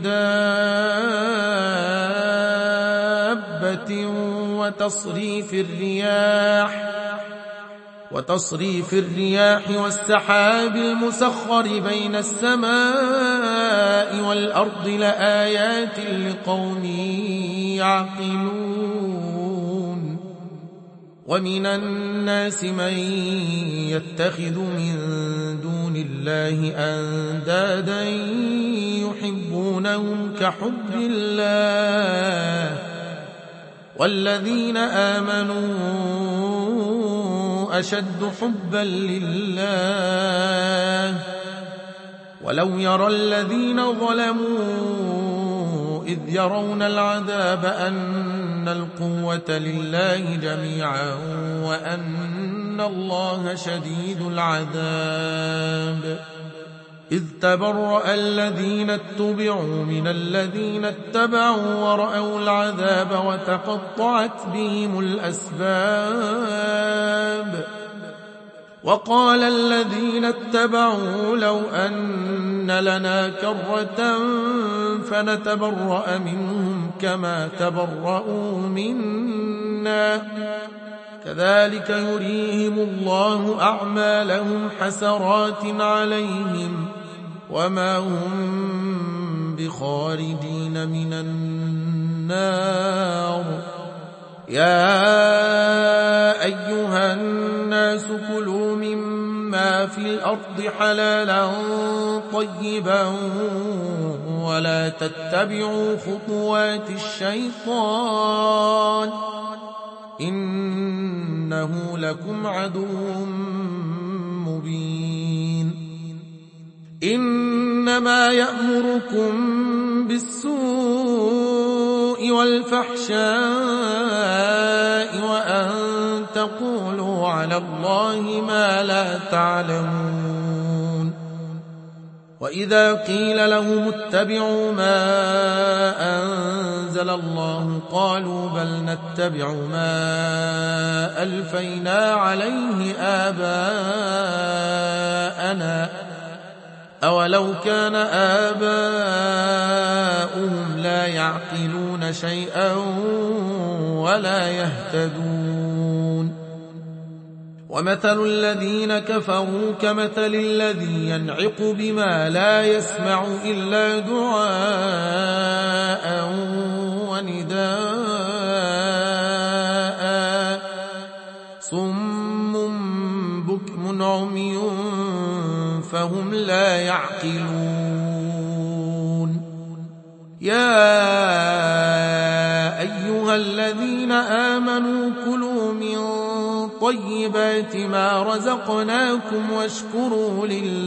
S1: دابة وتصريف الرياح وتصريف الرياح والسحاب المسخر بين السماء والأرض لآيات لقوم يعقلون. ومن الناس من يتخذ من دون الله أندادا يحبونهم كحب الله والذين آمنوا أشد حبا لله ولو يرى الذين ظلموا إذ يرون العذاب أن أن القوة لله جميعا وأن الله شديد العذاب. إذ تبرأ الذين اتبعوا من الذين اتبعوا ورأوا العذاب وتقطعت بهم الأسباب. وقال الذين اتبعوا لو أن لنا كرة فنتبرأ منهم كما تبرؤوا منا كذلك يريهم الله أعمالهم حسرات عليهم وما هم بخارجين من النار. يا أيها الناس كلوا مما في الأرض حلالا طيبا ولا تتبعوا خطوات الشيطان إنه لكم عدو مبين. إنما يأمركم بالسوء والفحشاء وأن تقولوا على الله ما لا تعلمون. وإذا قيل لهم اتبعوا ما أنزل الله قالوا بل نتبع ما ألفينا عليه آباءنا أولو كان آباؤهم لا يعقلون شيئا ولا يهتدون. ومثل الذين كفروا كمثل الذي ينعق بما لا يسمع إلا دعاء ونداء صم بكم عمي فهم لا يعقلون. يا أيها الذين آمنوا كلوا من طيبات ما رزقناكم واشكروا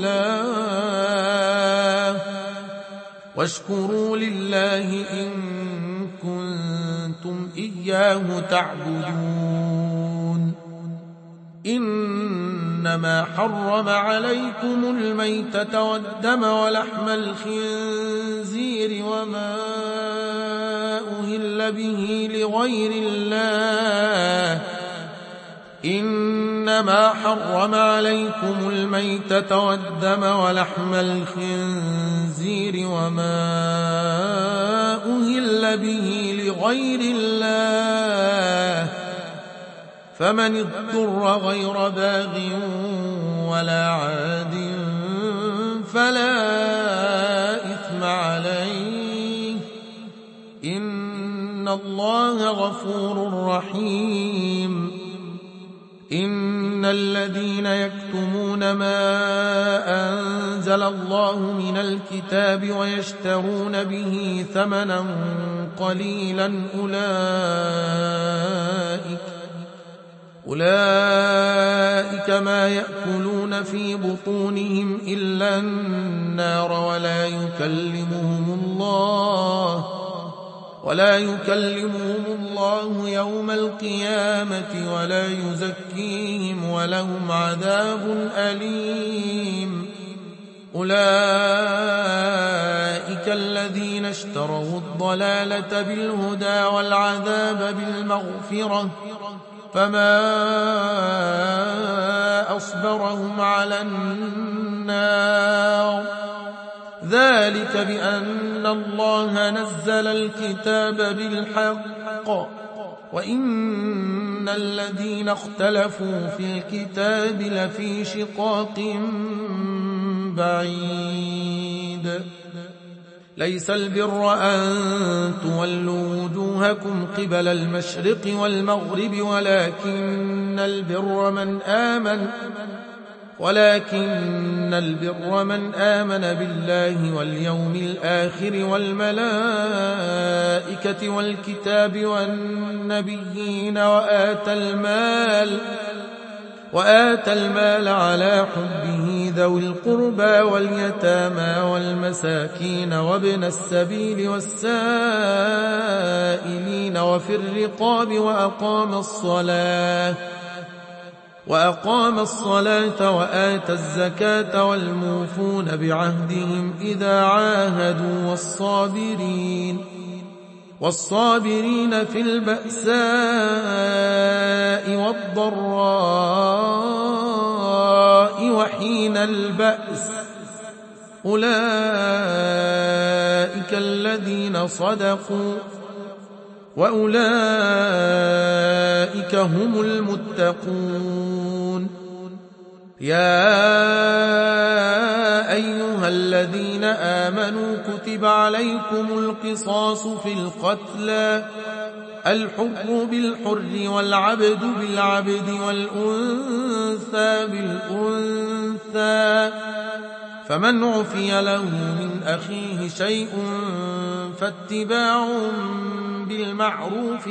S1: لله واشكروا لله إن كنتم إياه تعبدون. إنما حرم عليكم الميتة والدم ولحم الخنزير وما أهل به لغير الله إنما حرم عليكم الميتة والدم ولحم الخنزير وما أهل به لغير الله فمن اضطر غير باغ ولا عاد فلا إثم عليه إن الله غفور رحيم. إن الذين يكتمون ما أنزل الله من الكتاب ويشترون به ثمنا قليلا أولئك أولئك ما يأكلون في بطونهم إلا النار ولا يكلمهم الله ولا يكلمهم الله يوم القيامة ولا يزكيهم ولهم عذاب أليم. أولئك الذين اشتروا الضلالة بالهدى والعذاب بالمغفرة فما أصبرهم على النار ذلك بأن الله نزل الكتاب بالحق وإن الذين اختلفوا في الكتاب لفي شقاق بعيد. ليس البر أن تولوا وجوهكم قبل المشرق والمغرب ولكن البر من آمن ولكن البر من آمن بالله واليوم الآخر والملائكة والكتاب والنبيين وآتى المال وآتى المال على حبه ذوي القربى واليتامى والمساكين وابن السبيل والسائلين وفي الرقاب وأقام الصلاة وأقام الصلاة وآتى الزكاة والموفون بعهدهم إذا عاهدوا والصابرين والصابرين في البأساء والضراء وحين البأس أولئك الذين صدقوا وأولئك هم المتقون. يا أيها الذين آمنوا كتب عليكم القصاص في القتلى الحر بالحر والعبد بالعبد والأنثى بالأنثى فمن عفي له من أخيه شيء فاتباع بالمعروف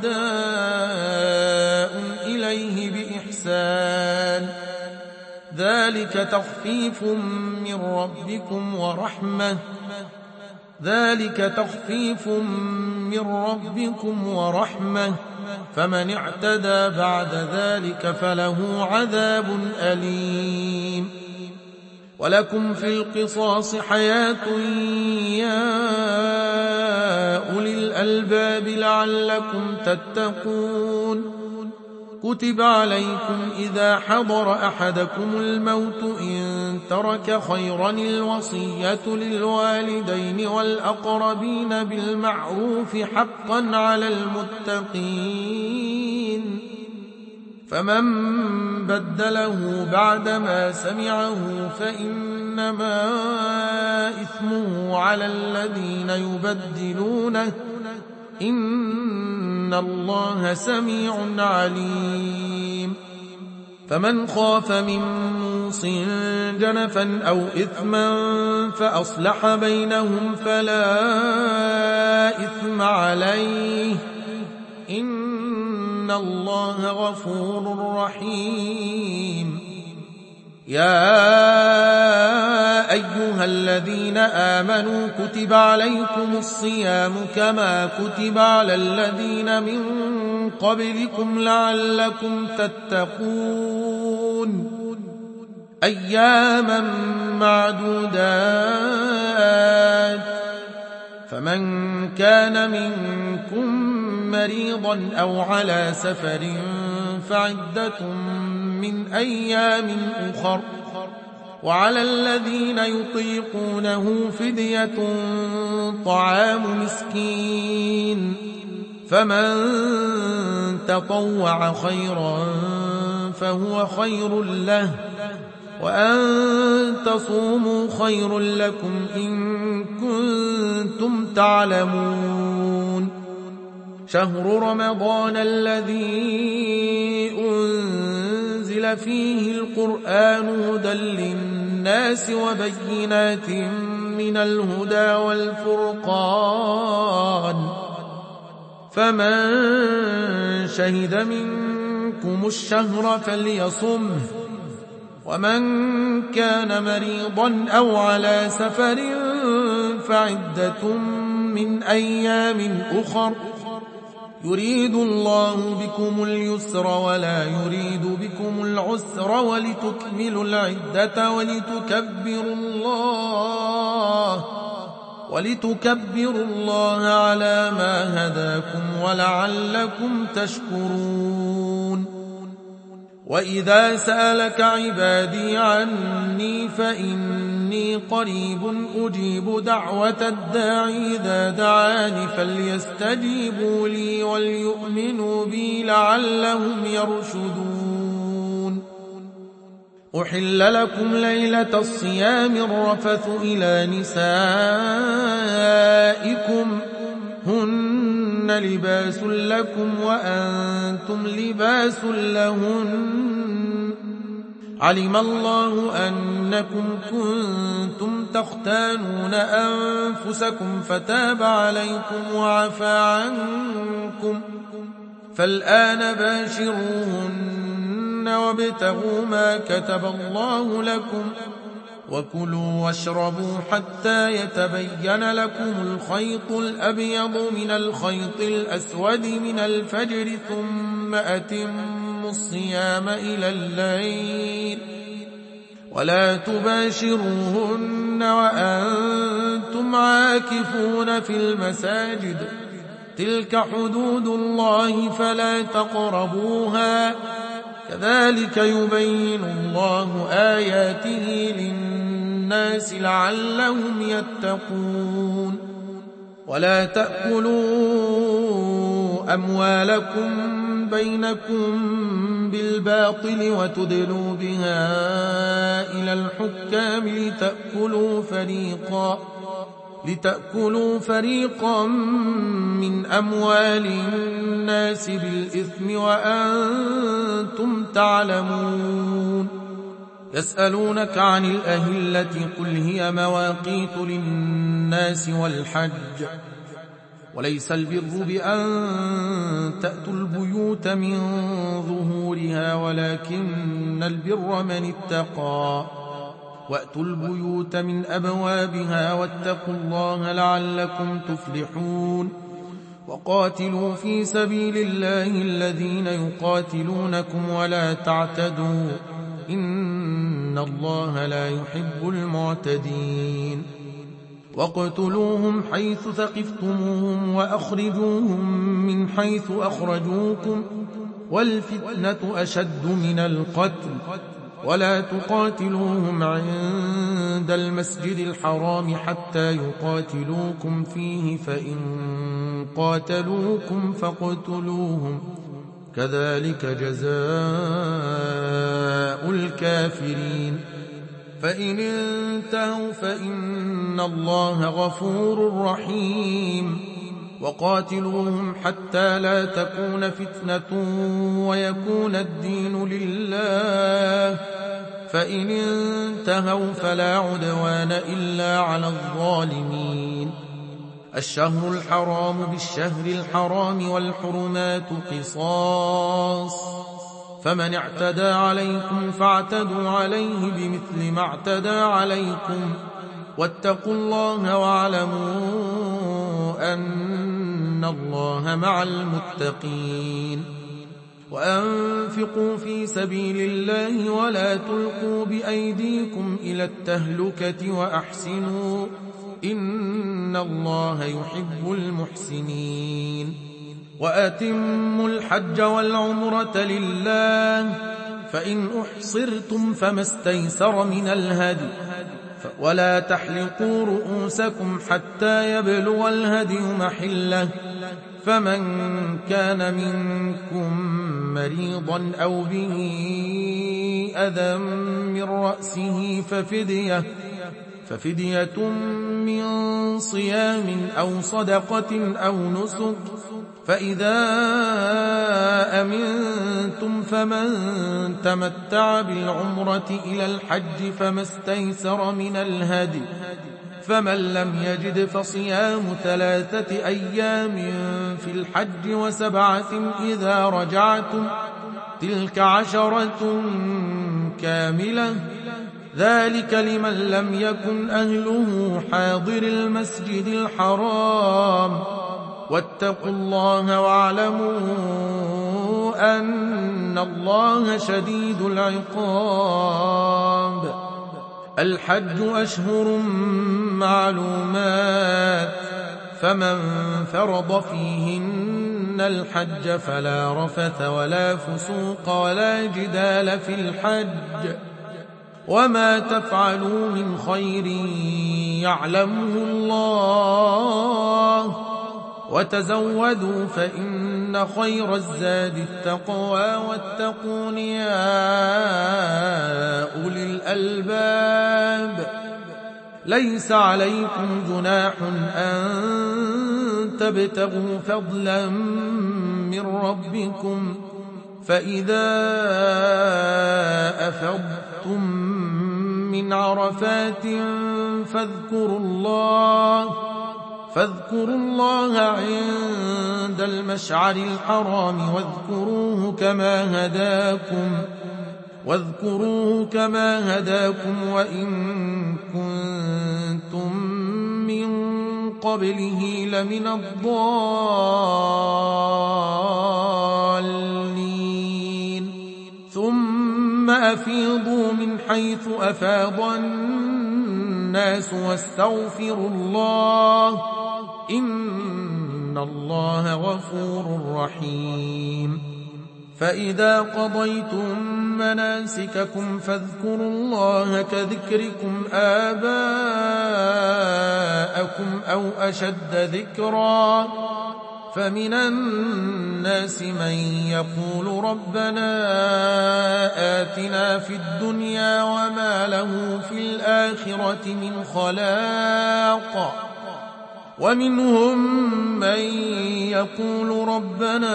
S1: وأداء إليه بإحسان ذلك تخفيف من ربكم ورحمة ذلك تخفيف من ربكم ورحمة فمن اعتدى بعد ذلك فله عذاب أليم. ولكم في القصاص حياة يا أولي الألباب لعلكم تتقون. كتب عليكم إذا حضر أحدكم الموت إن ترك خيرا الوصية للوالدين والأقربين بالمعروف حقا على المتقين فمن بدله بعدما سمعه فإنما إثمه على الذين يبدلونه إن الله سميع عليم. فمن خاف من موص جنفا أو إثما فأصلح بينهم فلا إثم عليه إن الله غفور رحيم. يا أيها الذين آمنوا كتب عليكم الصيام كما كتب على الذين من قبلكم لعلكم تتقون أياما معدودات فمن كان منكم مريضا أو على سفر فعدة من أيام أخر وعلى الذين يطيقونه فدية طعام مسكين فمن تطوع خيرا فهو خير له وأن تصوموا خير لكم إن كنتم تعلمون. شهر رمضان الذي أنزل فيه القرآن هدى للناس وبينات من الهدى والفرقان فمن شهد منكم الشهر فليصمه ومن كان مريضا أو على سفر فعدة من أيام أخر يريد الله بكم اليسر ولا يريد بكم العسر ولتكملوا العدة ولتكبروا الله ولتكبروا الله على ما هداكم ولعلكم تشكرون. وإذا سألك عبادي عني فإني قريب أجيب دعوة الداعي إذا دعاني فليستجيبوا لي وليؤمنوا بي لعلهم يرشدون. أحل لكم ليلة الصيام الرفث إلى نسائكم هن لباس لكم وأنتم لباس لهن علم الله أنكم كنتم تختانون أنفسكم فتاب عليكم وعفى عنكم فالآن باشروهن وابتغوا ما كتب الله لكم وكلوا واشربوا حتى يتبين لكم الخيط الأبيض من الخيط الأسود من الفجر ثم أتموا الصيام إلى الليل ولا تباشروهن وأنتم عاكفون في المساجد تلك حدود الله فلا تقربوها كذلك يبين الله آياته للناس لعلهم يتقون ولا تأكلوا أموالكم بينكم بالباطل وتدلوا بها إلى الحكام لتأكلوا فريقا لتأكلوا فريقا من أموال الناس بالإثم وأنتم تعلمون يسألونك عن الأهلة قل هي مواقيت للناس والحج وليس البر بأن تأتوا البيوت من ظهورها ولكن البر من اتقى وأتوا البيوت من أبوابها واتقوا الله لعلكم تفلحون وقاتلوا في سبيل الله الذين يقاتلونكم ولا تعتدوا إن الله لا يحب المعتدين واقتلوهم حيث ثقفتموهم وأخرجوهم من حيث أخرجوكم والفتنة أشد من القتل ولا تقاتلوهم عند المسجد الحرام حتى يقاتلوكم فيه فإن قاتلوكم فاقتلوهم كذلك جزاء الكافرين فإن انتهوا فإن الله غفور رحيم وقاتلوهم حتى لا تكون فتنة ويكون الدين لله فإن انتهوا فلا عدوان إلا على الظالمين الشهر الحرام بالشهر الحرام والحرمات قصاص فمن اعتدى عليكم فاعتدوا عليه بمثل ما اعتدى عليكم واتقوا الله واعلموا أن الله مع المتقين وأنفقوا في سبيل الله ولا تلقوا بأيديكم إلى التهلكة وأحسنوا إن الله يحب المحسنين وأتموا الحج والعمرة لله فإن أحصرتم فما استيسر من الهدي ولا تحلقوا رؤوسكم حتى يبلغ الهدي محله فمن كان منكم مريضا أو به أذى من رأسه ففدية ففدية من صيام أو صدقة أو نسك فإذا أمنتم فمن تمتع بالعمرة إلى الحج فما استيسر من الهدي فمن لم يجد فصيام ثلاثة أيام في الحج وسبعة إذا رجعتم تلك عشرة كاملة ذلك لمن لم يكن أهله حاضر المسجد الحرام واتقوا الله واعلموا أن الله شديد العقاب الحج أشهر معلومات فمن فرض فيهن الحج فلا رفث ولا فسوق ولا جدال في الحج وما تفعلوا من خير يعلمه الله وتزودوا فإن خير الزاد التقوى واتقون يا أولي الألباب ليس عليكم جناح أن تبتغوا فضلا من ربكم فإذا أفضتم من عرفات فاذكروا الله فاذكروا الله عند المشعر الحرام واذكروه كما هداكم واذكروه كما هداكم وإن كنتم من قبله لمن الضالين ثم أفيضوا من حيث أفاض الناس واستغفروا الله إن الله غفور رحيم فإذا قضيتم مناسككم فاذكروا الله كذكركم آباءكم أو أشد ذكرا فمن الناس من يقول ربنا آتنا في الدنيا وما له في الآخرة من خلاق ومنهم من يقول ربنا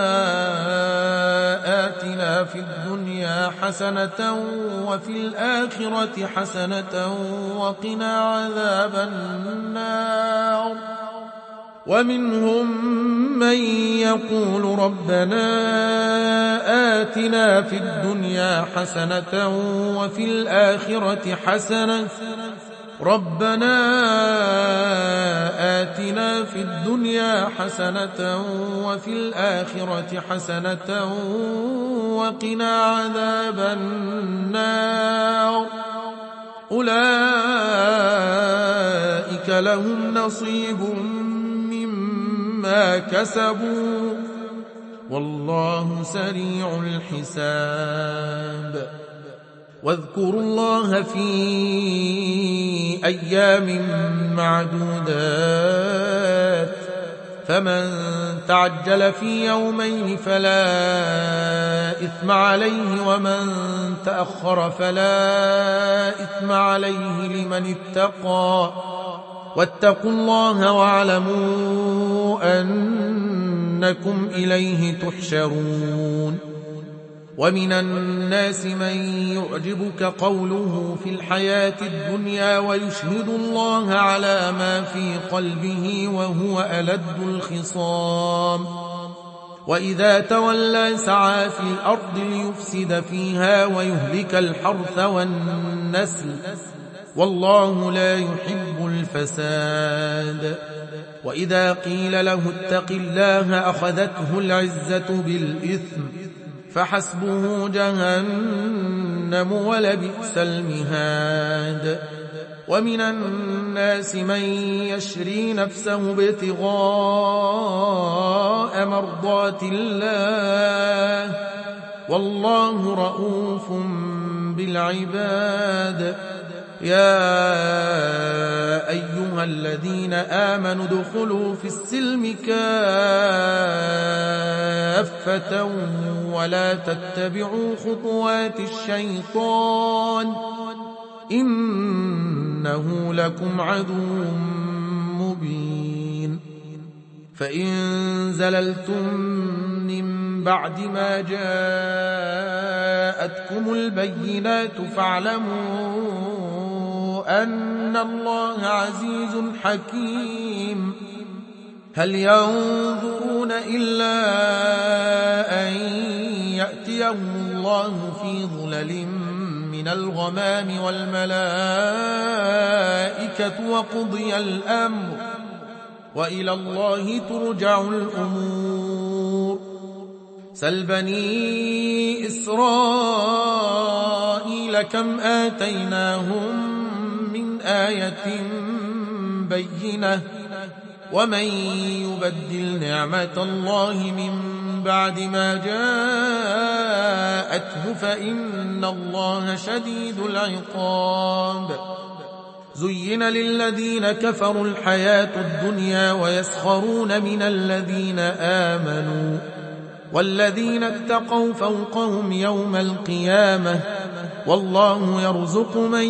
S1: آتنا في الدنيا حسنة وفي الآخرة حسنة وقنا عذاب النار ومنهم من يقول ربنا آتنا في الدنيا حسنة وفي الآخرة حسنة ربنا آتنا في الدنيا حسنة وفي الآخرة حسنة وقنا عذاب النار أولئك لهم نصيب مما كسبوا والله سريع الحساب واذكروا الله في أيام معدودات فمن تعجل في يومين فلا إثم عليه ومن تأخر فلا إثم عليه لمن اتقى واتقوا الله واعلموا أنكم إليه تحشرون ومن الناس من يعجبك قوله في الحياة الدنيا ويشهد الله على ما في قلبه وهو ألد الخصام وإذا تولى سعى في الأرض ليفسد فيها ويهلك الحرث والنسل والله لا يحب الفساد وإذا قيل له اتق الله أخذته العزة بالإثم فحسبه جهنم ولبئس المهاد ومن الناس من يشري نفسه ابتغاء مرضات الله والله رؤوف بالعباد يا أيها الذين آمنوا ادخلوا في السلم كافة ولا تتبعوا خطوات الشيطان إنه لكم عدو مبين فإن زللتم من بعد ما جاءتكم البينات فاعلموا أن الله عزيز حكيم هل ينظرون إلا أن يأتيهم الله في ظلل من الغمام والملائكة وقضي الأمر وإلى الله ترجع الأمور سل بني إسرائيل كم آتيناهم من آية بينة ومن يبدل نعمة الله من بعد ما جاءته فإن الله شديد العقاب زين للذين كفروا الحياة الدنيا ويسخرون من الذين آمنوا والذين اتقوا فوقهم يوم القيامة والله يرزق من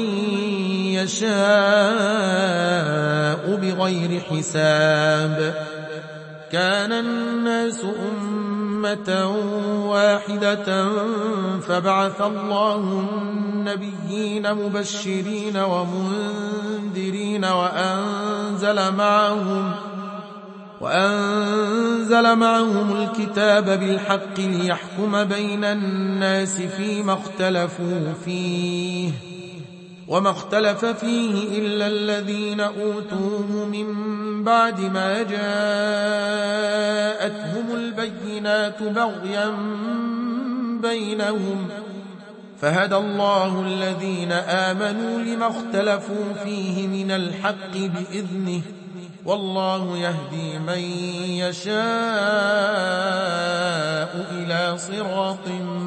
S1: يشاء بغير حساب كان الناس أمة واحدة فبعث الله النبيين مبشرين ومنذرين وأنزل معهم وأنزل معهم الكتاب بالحق ليحكم بين الناس فيما اختلفوا فيه وما اختلف فيه إلا الذين أوتوه من بعد ما جاءتهم البينات بغيا بينهم فهدى الله الذين آمنوا لما اختلفوا فيه من الحق بإذنه والله يهدي من يشاء إلى صراط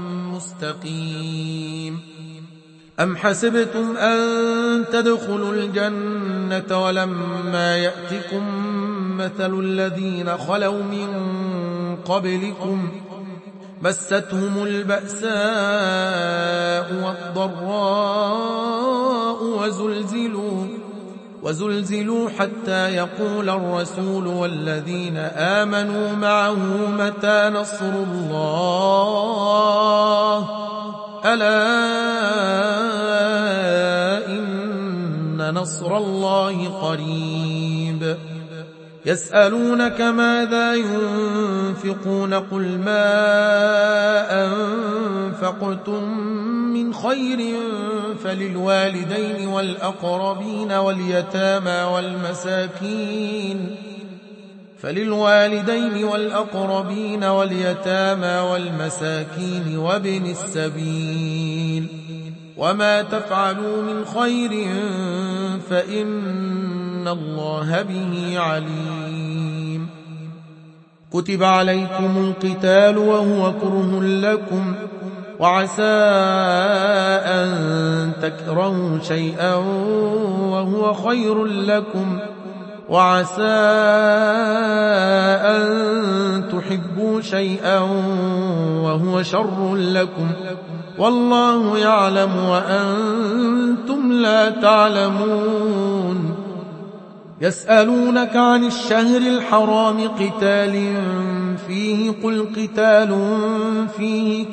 S1: مستقيم. أم حسبتم أن تدخلوا الجنة ولما يأتكم مثل الذين خلوا من قبلكم مستهم البأساء والضراء وزلزلوا وزلزلوا حتى يقول الرسول والذين آمنوا معه متى نصر الله ألا إن نصر الله قريب. يسألونك ماذا ينفقون قل ما أنفقتم من خير فللوالدين والأقربين واليتامى والمساكين فللوالدين والأقربين واليتامى والمساكين وابن السبيل وما تفعلوا من خير فإن الله به عليم. كتب عليكم القتال وهو كره لكم وعسى أن تكرهوا شيئا وهو خير لكم وعسى أن تحبوا شيئا وهو شر لكم والله يعلم وأنتم لا تعلمون. يسألونك عن الشهر الحرام قتال فيه قل قتال فيه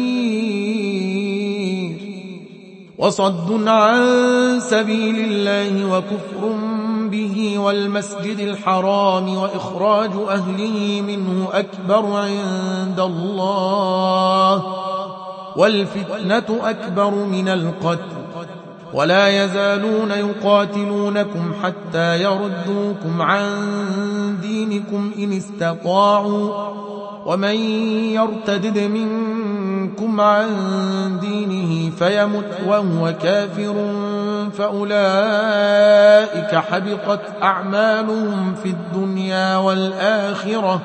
S1: كبير وصد عن سبيل الله وكفر به والمسجد الحرام وإخراج أهله منه أكبر عند الله والفتنة أكبر من القتل ولا يزالون يقاتلونكم حتى يردوكم عن دينكم إن استطاعوا ومن يرتدد منكم عن دينه فيمت وهو كافر فأولئك حبطت أعمالهم في الدنيا والآخرة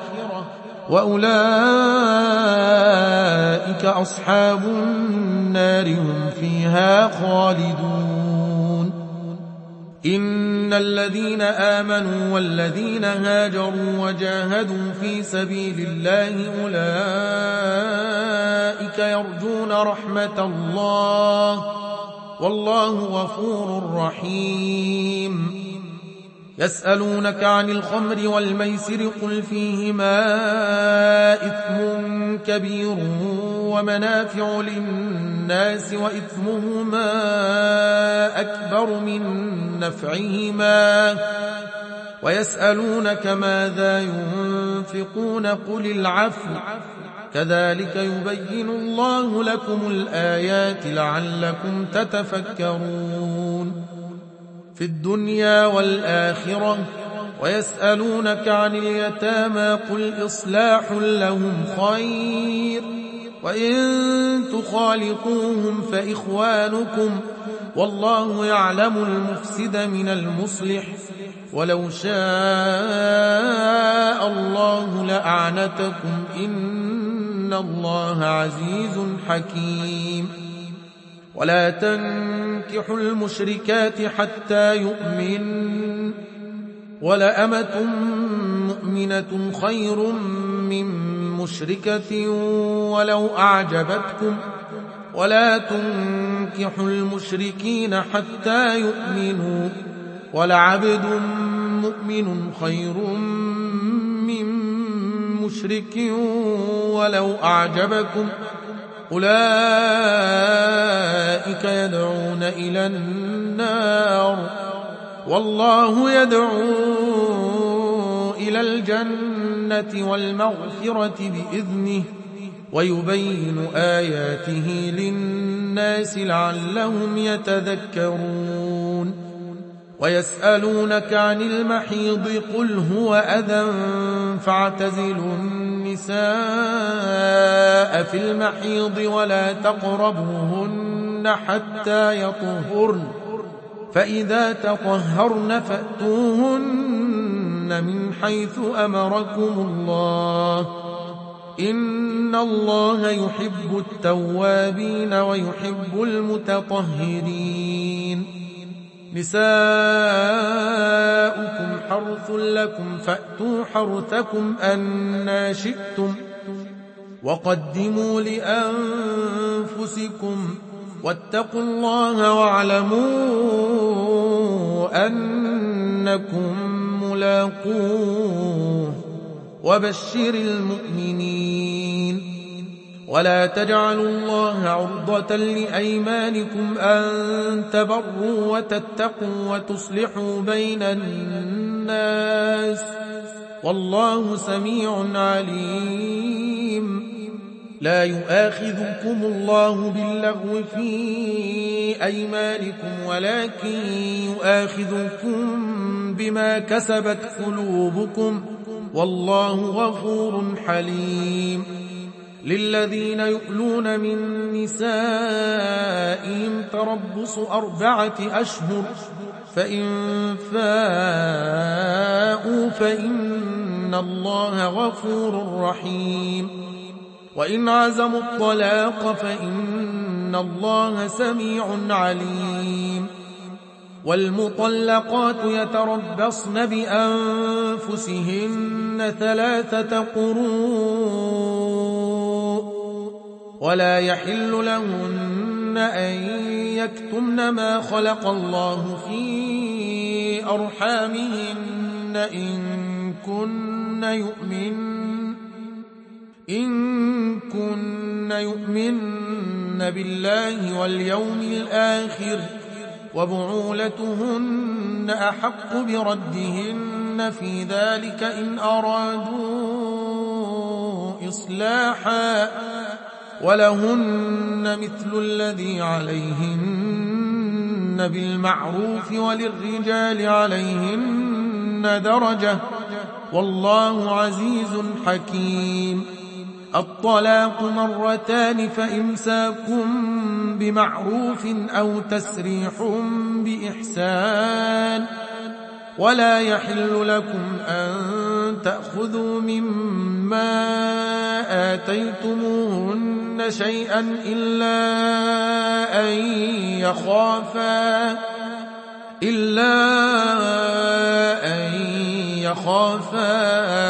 S1: وأولئك أصحاب النار هم فيها خالدون. إن الذين آمنوا والذين هاجروا وجاهدوا في سبيل الله أولئك يرجون رحمة الله والله غفور رحيم. يسألونك عن الخمر والميسر قل فيهما إثم كبير ومنافع للناس وإثمهما أكبر من نفعهما ويسألونك ماذا ينفقون قل العفو كذلك يبين الله لكم الآيات لعلكم تتفكرون في الدنيا والآخرة. ويسألونك عن اليتامى قل إصلاح لهم خير وإن تخالطوهم فإخوانكم والله يعلم المفسد من المصلح ولو شاء الله لأعنتكم إن الله عزيز حكيم. ولا تنكحوا المشركات حتى يؤمن ولأمة مؤمنة خير من مشركة ولو أعجبتكم ولا تنكحوا المشركين حتى يؤمنوا ولعبد مؤمن خير من مشرك ولو أعجبكم أولئك يدعون إلى النار والله يدعو إلى الجنة والمغفرة بإذنه ويبين آياته للناس لعلهم يتذكرون ويسألونك عن المحيض قل هو أذى فاعتزلوا النساء في المحيض ولا تقربوهن حتى يطهرن فإذا تطهرن فأتوهن من حيث أمركم الله إن الله يحب التوابين ويحب المتطهرين نساؤكم حرث لكم فأتوا حرثكم أنى شئتم وقدموا لأنفسكم واتقوا الله واعلموا أنكم ملاقوه وبشر المؤمنين ولا تجعلوا الله عرضة لأيمانكم أن تبروا وتتقوا وتصلحوا بين الناس والله سميع عليم لا يؤاخذكم الله باللغو في أيمانكم ولكن يؤاخذكم بما كسبت قلوبكم والله غفور حليم للذين يؤلون من نسائهم تربص أربعة أشهر فإن فاءوا فإن الله غفور رحيم وإن عزموا الطلاق فإن الله سميع عليم والمطلقات يتربصن بأنفسهن ثلاثة قروء ولا يحل لهن أن يكتمن ما خلق الله في أرحامهن إن كن يؤمن إن كن يؤمن بالله واليوم الآخر وبعولتهن أحق بردهن في ذلك إن أرادوا إصلاحا ولهن مثل الذي عليهن بالمعروف وللرجال عليهن درجة والله عزيز حكيم الطلاق مرتان فإمساكم بمعروف أو تسريح بإحسان ولا يحل لكم أن تأخذوا مما آتيتموهن شيئا إلا أن يخافا إلا أن يخافا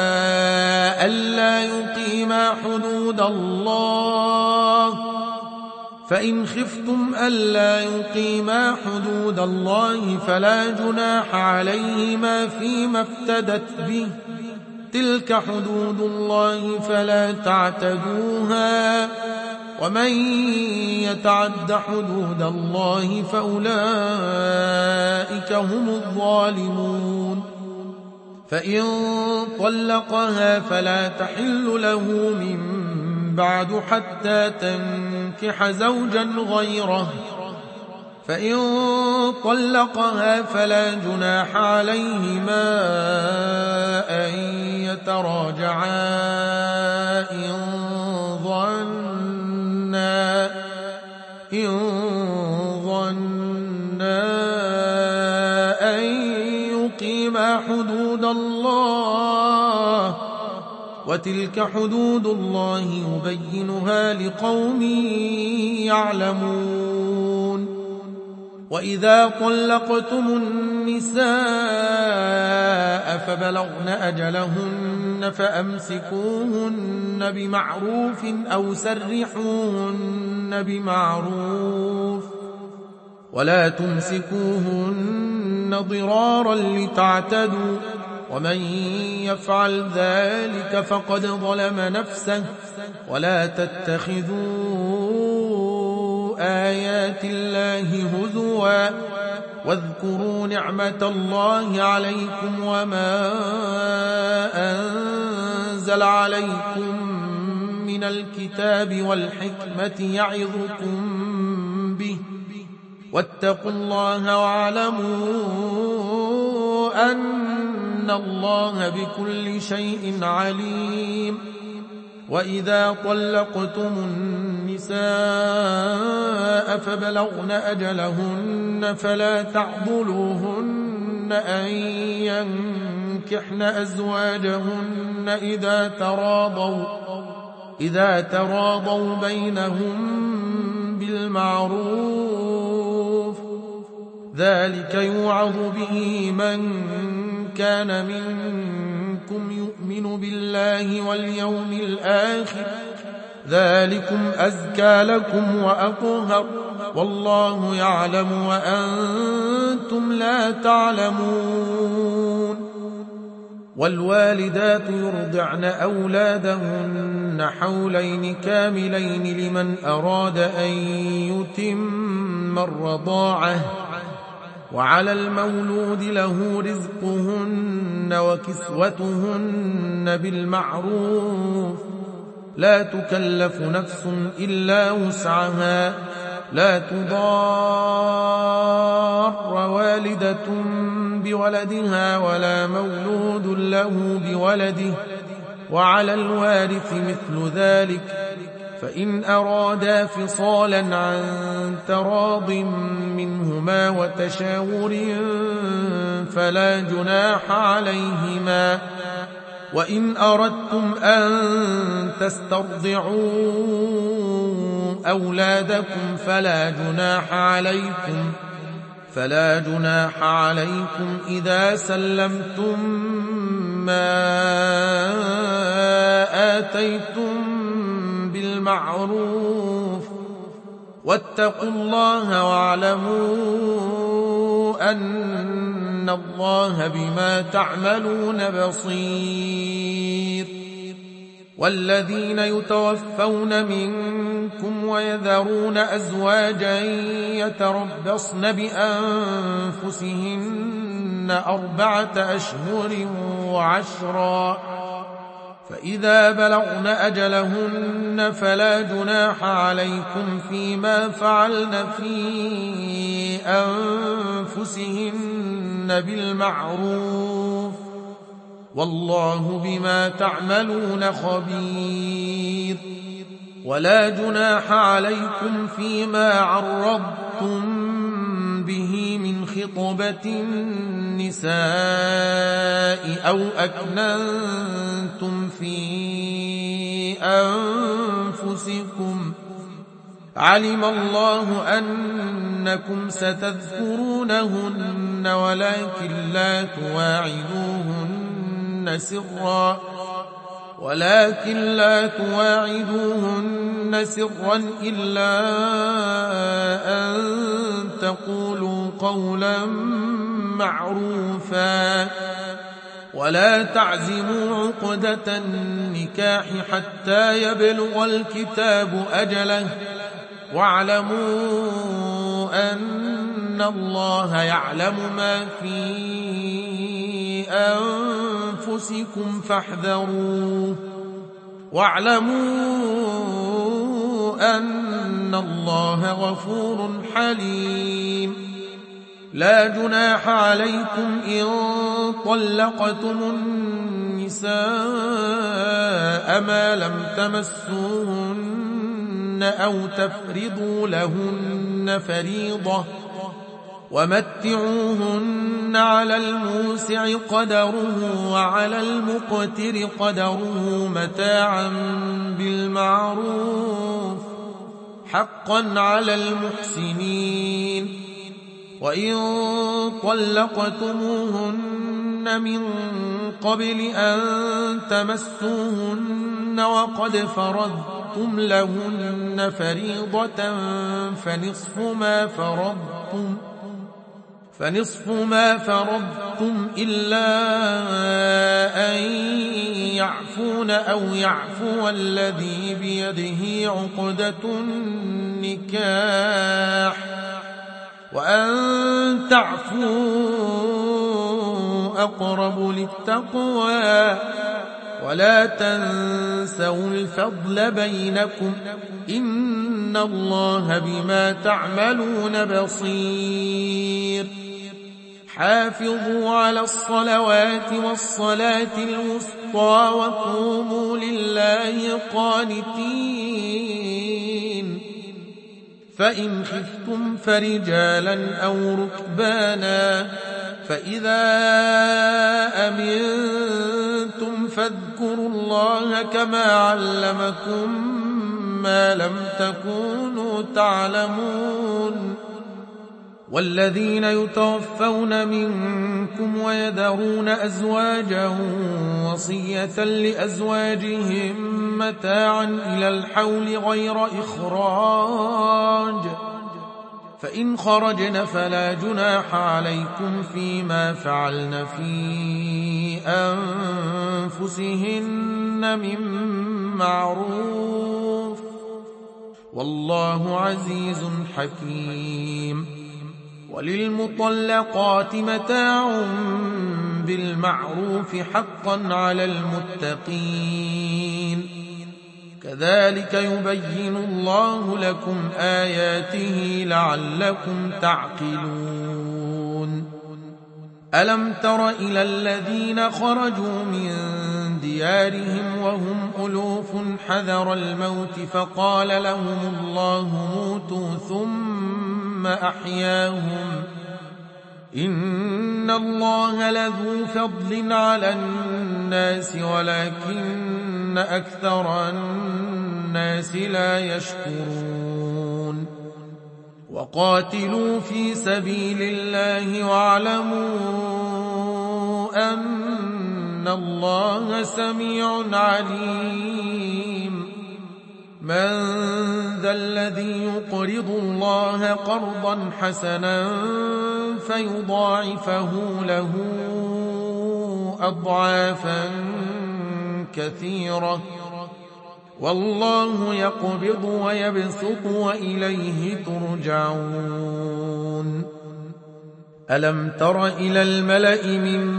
S1: ألا يقيما حدود الله فإن خفتم ألا يقيما حدود الله فلا جناح عليهما فيما افتدت به تلك حدود الله فلا تعتدوها ومن يتعد حدود الله فأولئك هم الظالمون فإن طلقها فلا تحل له من بعد حتى تنكح زوجا غيره فإن طلقها فلا جناح عليهما أن يتراجعا إن ظنا إن ظنا أن يقيما حدود الله وتلك حدود الله يبينها لقوم يعلمون وإذا طلقتم النساء فبلغن أجلهن فأمسكوهن بمعروف أو سرحوهن بمعروف ولا تمسكوهن ضرارا لتعتدوا ومن يفعل ذلك فقد ظلم نفسه ولا تتخذوا آيات الله هزوا واذكروا نعمة الله عليكم وما أنزل عليكم من الكتاب والحكمة يعظكم به واتقوا الله واعلموا أن الله بكل شيء عليم. وإذا طلقتم النساء فبلغن أجلهن فلا تعضلوهن أن ينكحن أزواجهن إذا تراضوا إذا تراضوا بينهم بالمعروف، ذلك يوعظ به من كان منكم يؤمن بالله واليوم الآخر، ذلكم أزكى لكم وأطهر، والله يعلم وأنتم لا تعلمون. والوالدات يرضعن أولادهن حولين كاملين لمن أراد أن يتم الرضاعة، وعلى المولود له رزقهن وكسوتهن بالمعروف، لا تكلف نفس إلا وسعها، لا تضار والدة بولدها ولا مولود له بولده، وعلى الوارث مثل ذلك، فإن أرادا فصالا عن تراض منهما وتشاور فلا جناح عليهما. وإن أردتم أن تسترضعوا أولادكم فلا جناح عليكم فلا جناح عليكم إذا سلمتم ما آتيتم بالمعروف، واتقوا الله واعلموا أن الله بما تعملون بصير. والذين يتوفون منكم ويذرون أزواجا يتربصن بأنفسهن أربعة أشهر وعشرا، فإذا بلغن أجلهن فلا جناح عليكم فيما فعلن في أنفسهن بالمعروف، والله بما تعملون خبير. ولا جناح عليكم فيما عرضتم به من خطبة النساء أو أكننتم في أنفسكم، علم الله أنكم ستذكرونهن ولكن لا تواعدوهن سرا ولكن لا تواعدوهن سرا إلا أن تقولوا قولا معروفا، ولا تعزموا عقدة النكاح حتى يبلغ الكتاب أجله، واعلموا أن الله يعلم ما في أنفسكم فاحذروه، واعلموا أن الله غفور حليم. لا جناح عليكم إن طلقتم النساء ما لم تمسوهن أو تفرضوا لهن فريضة، ومتعوهن على الموسع قدره وعلى المقتر قدره متاعا بالمعروف، حقا على المحسنين. وإن طلقتموهن من قبل أن تمسوهن وقد فرضتم لهن فريضة فنصف ما فرضتم فنصف ما فرضتم إلا أن يعفون أو يعفو الذي بيده عقدة النكاح، وأن تعفوا أقرب للتقوى، ولا تنسوا الفضل بينكم إن الله بما تعملون بصير حافظوا على الصلوات والصلاة الوسطى وقوموا لله قانتين فإن خفتم فرجالا أو ركبانا فإذا أمنتم فاذكروا الله كما علمكم ما لم تكونوا تعلمون والذين يتوفون منكم ويذرون أزواجا وصية لأزواجهم متاعا إلى الحول غير إخراج فإن خرجن فلا جناح عليكم فيما فعلن في أنفسهن من معروف والله عزيز حكيم وللمطلقات متاع بالمعروف حقا على المتقين كذلك يبين الله لكم آياته لعلكم تعقلون ألم تر إلى الذين خرجوا من ديارهم وهم ألوف حذر الموت فقال لهم الله موتوا ثم أحياهم إن الله لذو فضل على الناس ولكن أكثر الناس لا يشكرون وقاتلوا في سبيل الله واعلموا أن الله سميع عليم من ذا الذي يقرض الله قرضا حسنا فيضاعفه له أضعافا كثيرة والله يقبض ويبسط وإليه ترجعون ألم تر إلى الملأ من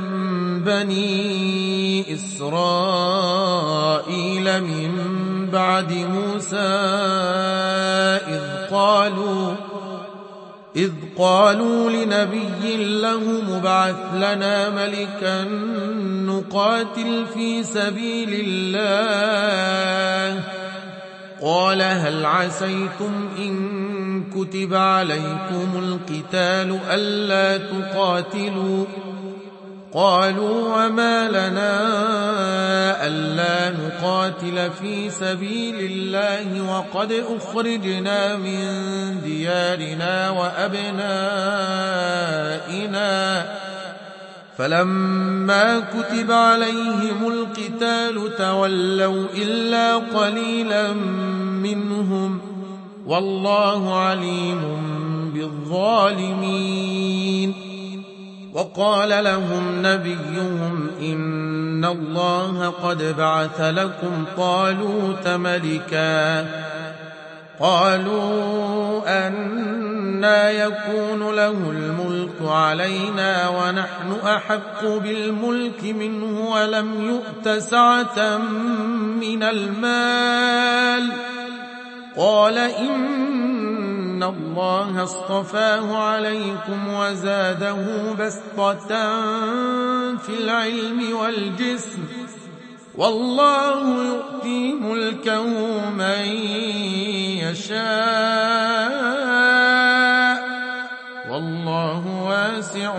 S1: بني إسرائيل من بعد موسى إذ قالوا إذ قالوا لنبي له مبعث لنا ملكا نقاتل في سبيل الله قال هل عسيتم إن كتب عليكم القتال ألا تقاتلوا قالوا وما لنا ألا نقاتل في سبيل الله وقد أخرجنا من ديارنا وأبنائنا فلما كتب عليهم القتال تولوا إلا قليلا منهم والله عليم بالظالمين وقال لهم نبيهم إن الله قد بعث لكم طالوت ملكا قالوا أنى يكون له الملك علينا ونحن أحق بالملك منه ولم يؤت سعة من المال قال إن الله اصطفاه عليكم وزاده بسطة في العلم والجسم والله يؤتي ملكه من يشاء والله واسع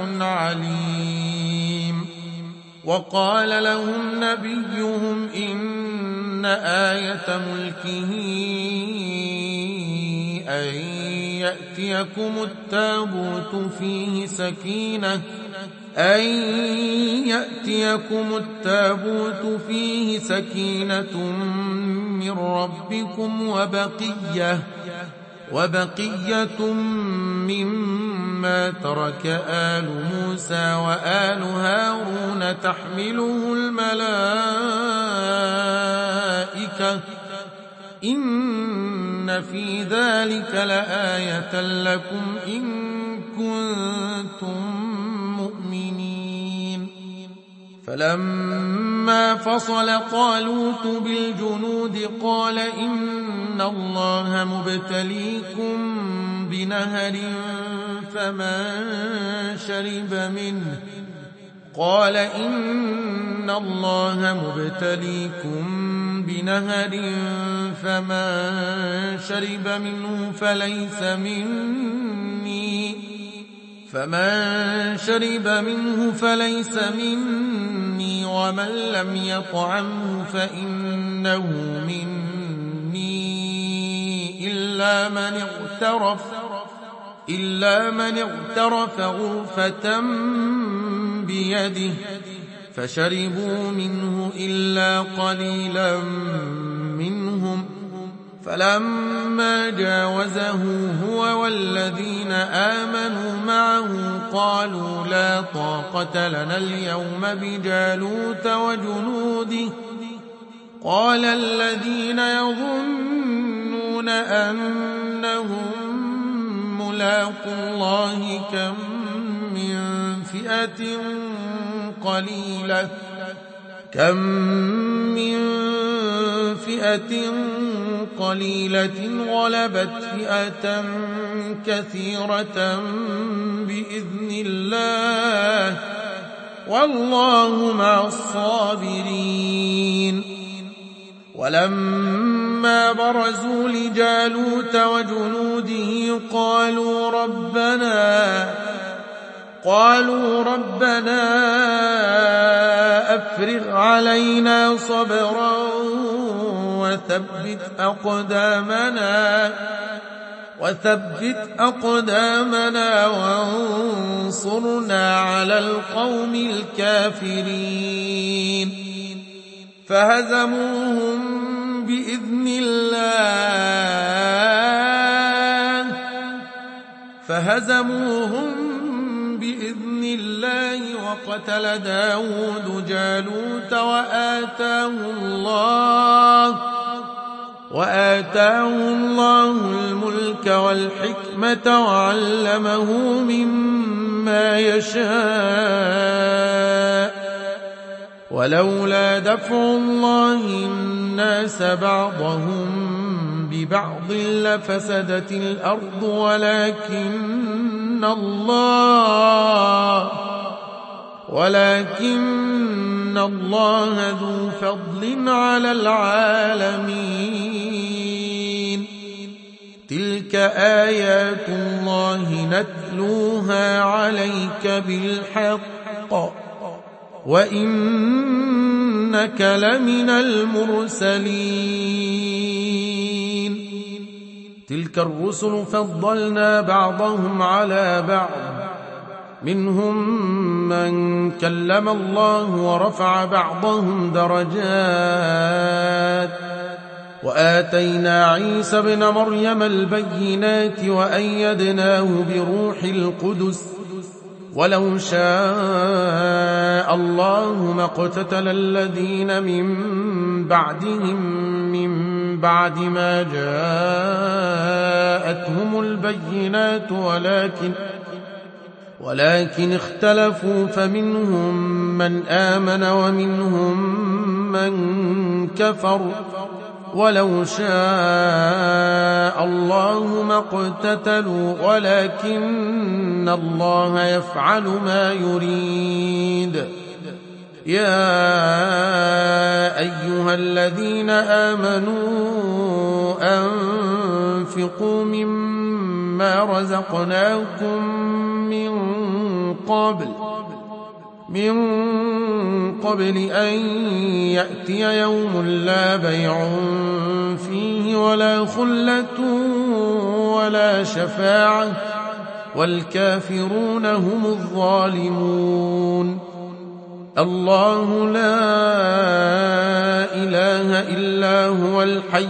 S1: عليم وقال لهم نبيهم إن آية ملكه أن يأتيكم التابوت فيه سكينة أن يأتيكم التابوت فيه سكينة من ربكم وبقية وبقية مما ترك آل موسى وآل هارون تحمله الملائكة إن في ذلك لآية لكم إن كنتم مؤمنين فلما فصل طالوت بالجنود قال إن الله مبتليكم بنهر فمن شرب منه قال إن الله مبتليكم بنهر فمن شرب منه فليس مني فمن شرب منه فليس مني ومن لم يطعمه فإنه مني إلا من اغترف إلا من اغترف غرفة بيده فشربوا منه إلا قليلا منهم فلما جاوزه هو والذين آمنوا معه قالوا لا طاقة لنا اليوم بجالوت وجنوده قال الذين يظنون أنهم ملاقو الله كم من فئة قليلة كم من فئة قليلة غلبت فئة كثيرة بإذن الله والله مع الصابرين ولما برزوا لجالوت وجنوده قالوا ربنا قالوا ربنا أفرغ علينا صبرا وثبت أقدامنا وثبت أقدامنا وانصرنا على القوم الكافرين فهزموهم بإذن الله فهزموهم بإذن الله وقتل داود جالوت وآتاه الله وآتاه الله الملك والحكمة وعلمه مما يشاء ولولا دفع الله الناس بعضهم ببعض لفسدت الأرض ولكن الله ولكن الله ذو فضل على العالمين تلك آيات الله نتلوها عليك بالحق وإنك لمن المرسلين تلك الرسل فضلنا بعضهم على بعض منهم من كلم الله ورفع بعضهم درجات وآتينا عيسى ابن مريم البينات وأيدناه بروح القدس ولو شاء الله ما اقتتل الذين من بعدهم من بعد ما جاءتهم البينات ولكن ولكن اختلفوا فمنهم من آمن ومنهم من كفر ولو شاء الله ما اقتتلوا ولكن الله يفعل ما يريد يا أيها الذين آمنوا أنفقوا مما رزقناكم من قبل من قبل أن يأتي يوم لا بيع فيه ولا خلة ولا شفاعة والكافرون هم الظالمون الله لا إله إلا هو الحي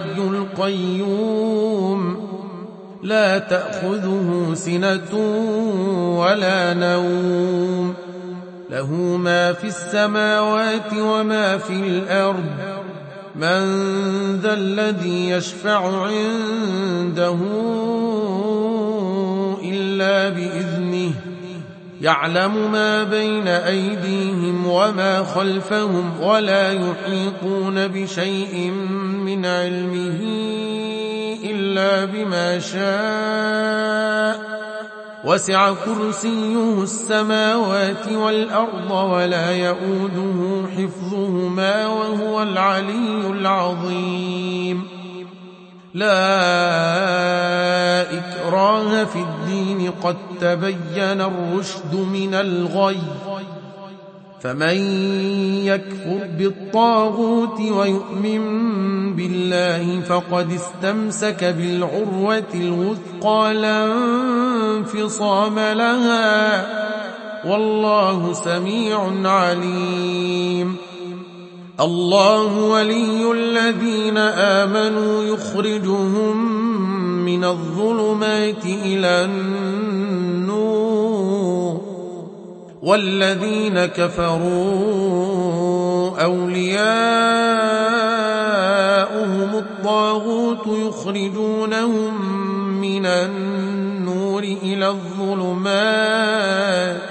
S1: القيوم لا تأخذه سنة ولا نوم له ما في السماوات وما في الأرض من ذا الذي يشفع عنده إلا بإذنه يعلم ما بين أيديهم وما خلفهم ولا يحيطون بشيء من علمه إلا بما شاء وسع كرسيه السماوات والأرض ولا يؤوده حفظهما وهو العلي العظيم لا إكراه في الدين قد تبين الرشد من الغي فمن يكفر بالطاغوت ويؤمن بالله فقد استمسك بالعروة الوثقى لا انفصام لها والله سميع عليم الله ولي الذين آمنوا يخرجهم من الظلمات إلى النور والذين كفروا أولياؤهم الطاغوت يخرجونهم من النور إلى الظلمات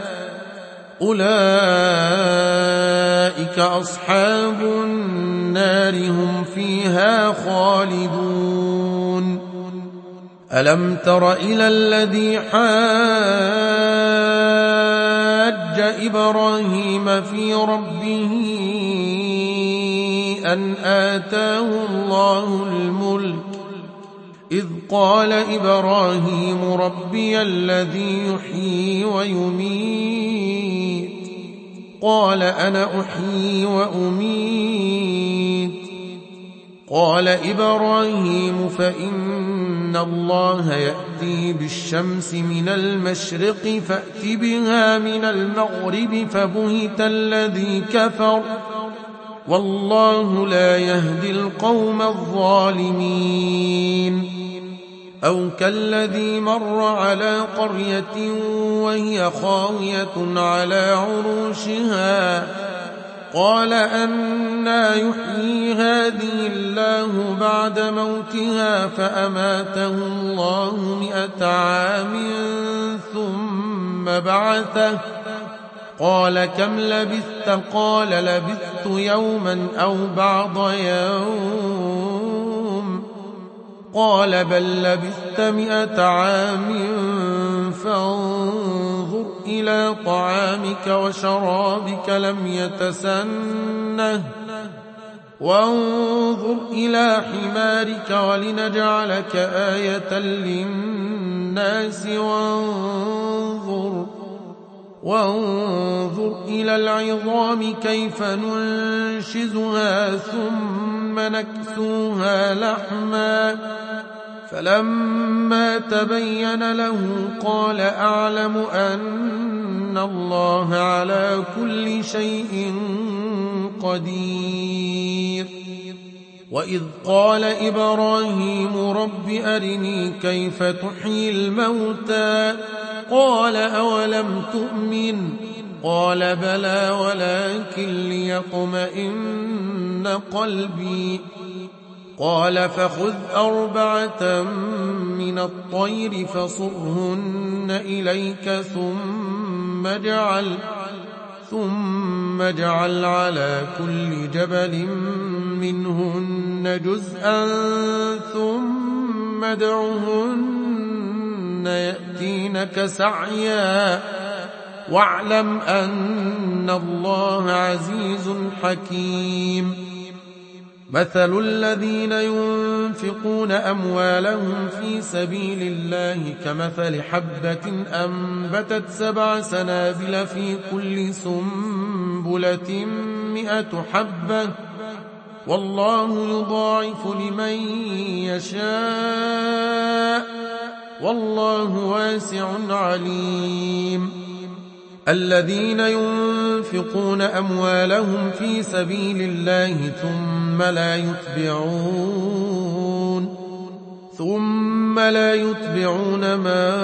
S1: أولئك أصحاب النار هم فيها خالدون ألم تر إلى الذي حاج إبراهيم في ربه أن آتاه الله الملك إذ قال إبراهيم ربي الذي يحيي ويميت قال أنا أحيي وأميت قال إبراهيم فإن الله يأتي بالشمس من المشرق فأت بها من المغرب فبهت الذي كفر والله لا يهدي القوم الظالمين أو كالذي مر على قرية وهي خاوية على عروشها قال أنى يحيي هذه الله بعد موتها فأماته الله مئة عام ثم بعثه قال كم لبثت قال لبثت يوما أو بعض يوم قال بل لبثت مئة عام فانظر إلى طعامك وشرابك لم يتسنه وانظر إلى حمارك ولنجعلك آية للناس وانظر وانظر إلى العظام كيف ننشزها ثم نكسوها لحما فلما تبين له قال أعلم أن الله على كل شيء قدير وإذ قال إبراهيم رب أرني كيف تحيي الموتى قال أولم تؤمن قال بلى ولكن ليطمئن قلبي قال فخذ أربعة من الطير فصرهن إليك ثم اجعل ثم اجعل على كل جبل منهن جزءا ثم ادعهن يأتينك سعيا واعلم أن الله عزيز حكيم مثل الذين ينفقون أموالهم في سبيل الله كمثل حبة أنبتت سبع سنابل في كل سنبلة مئة حبة والله يضاعف لمن يشاء والله واسع عليم الذين ينفقون أموالهم في سبيل الله ثم لا يتبعون ثم لا يتبعون ما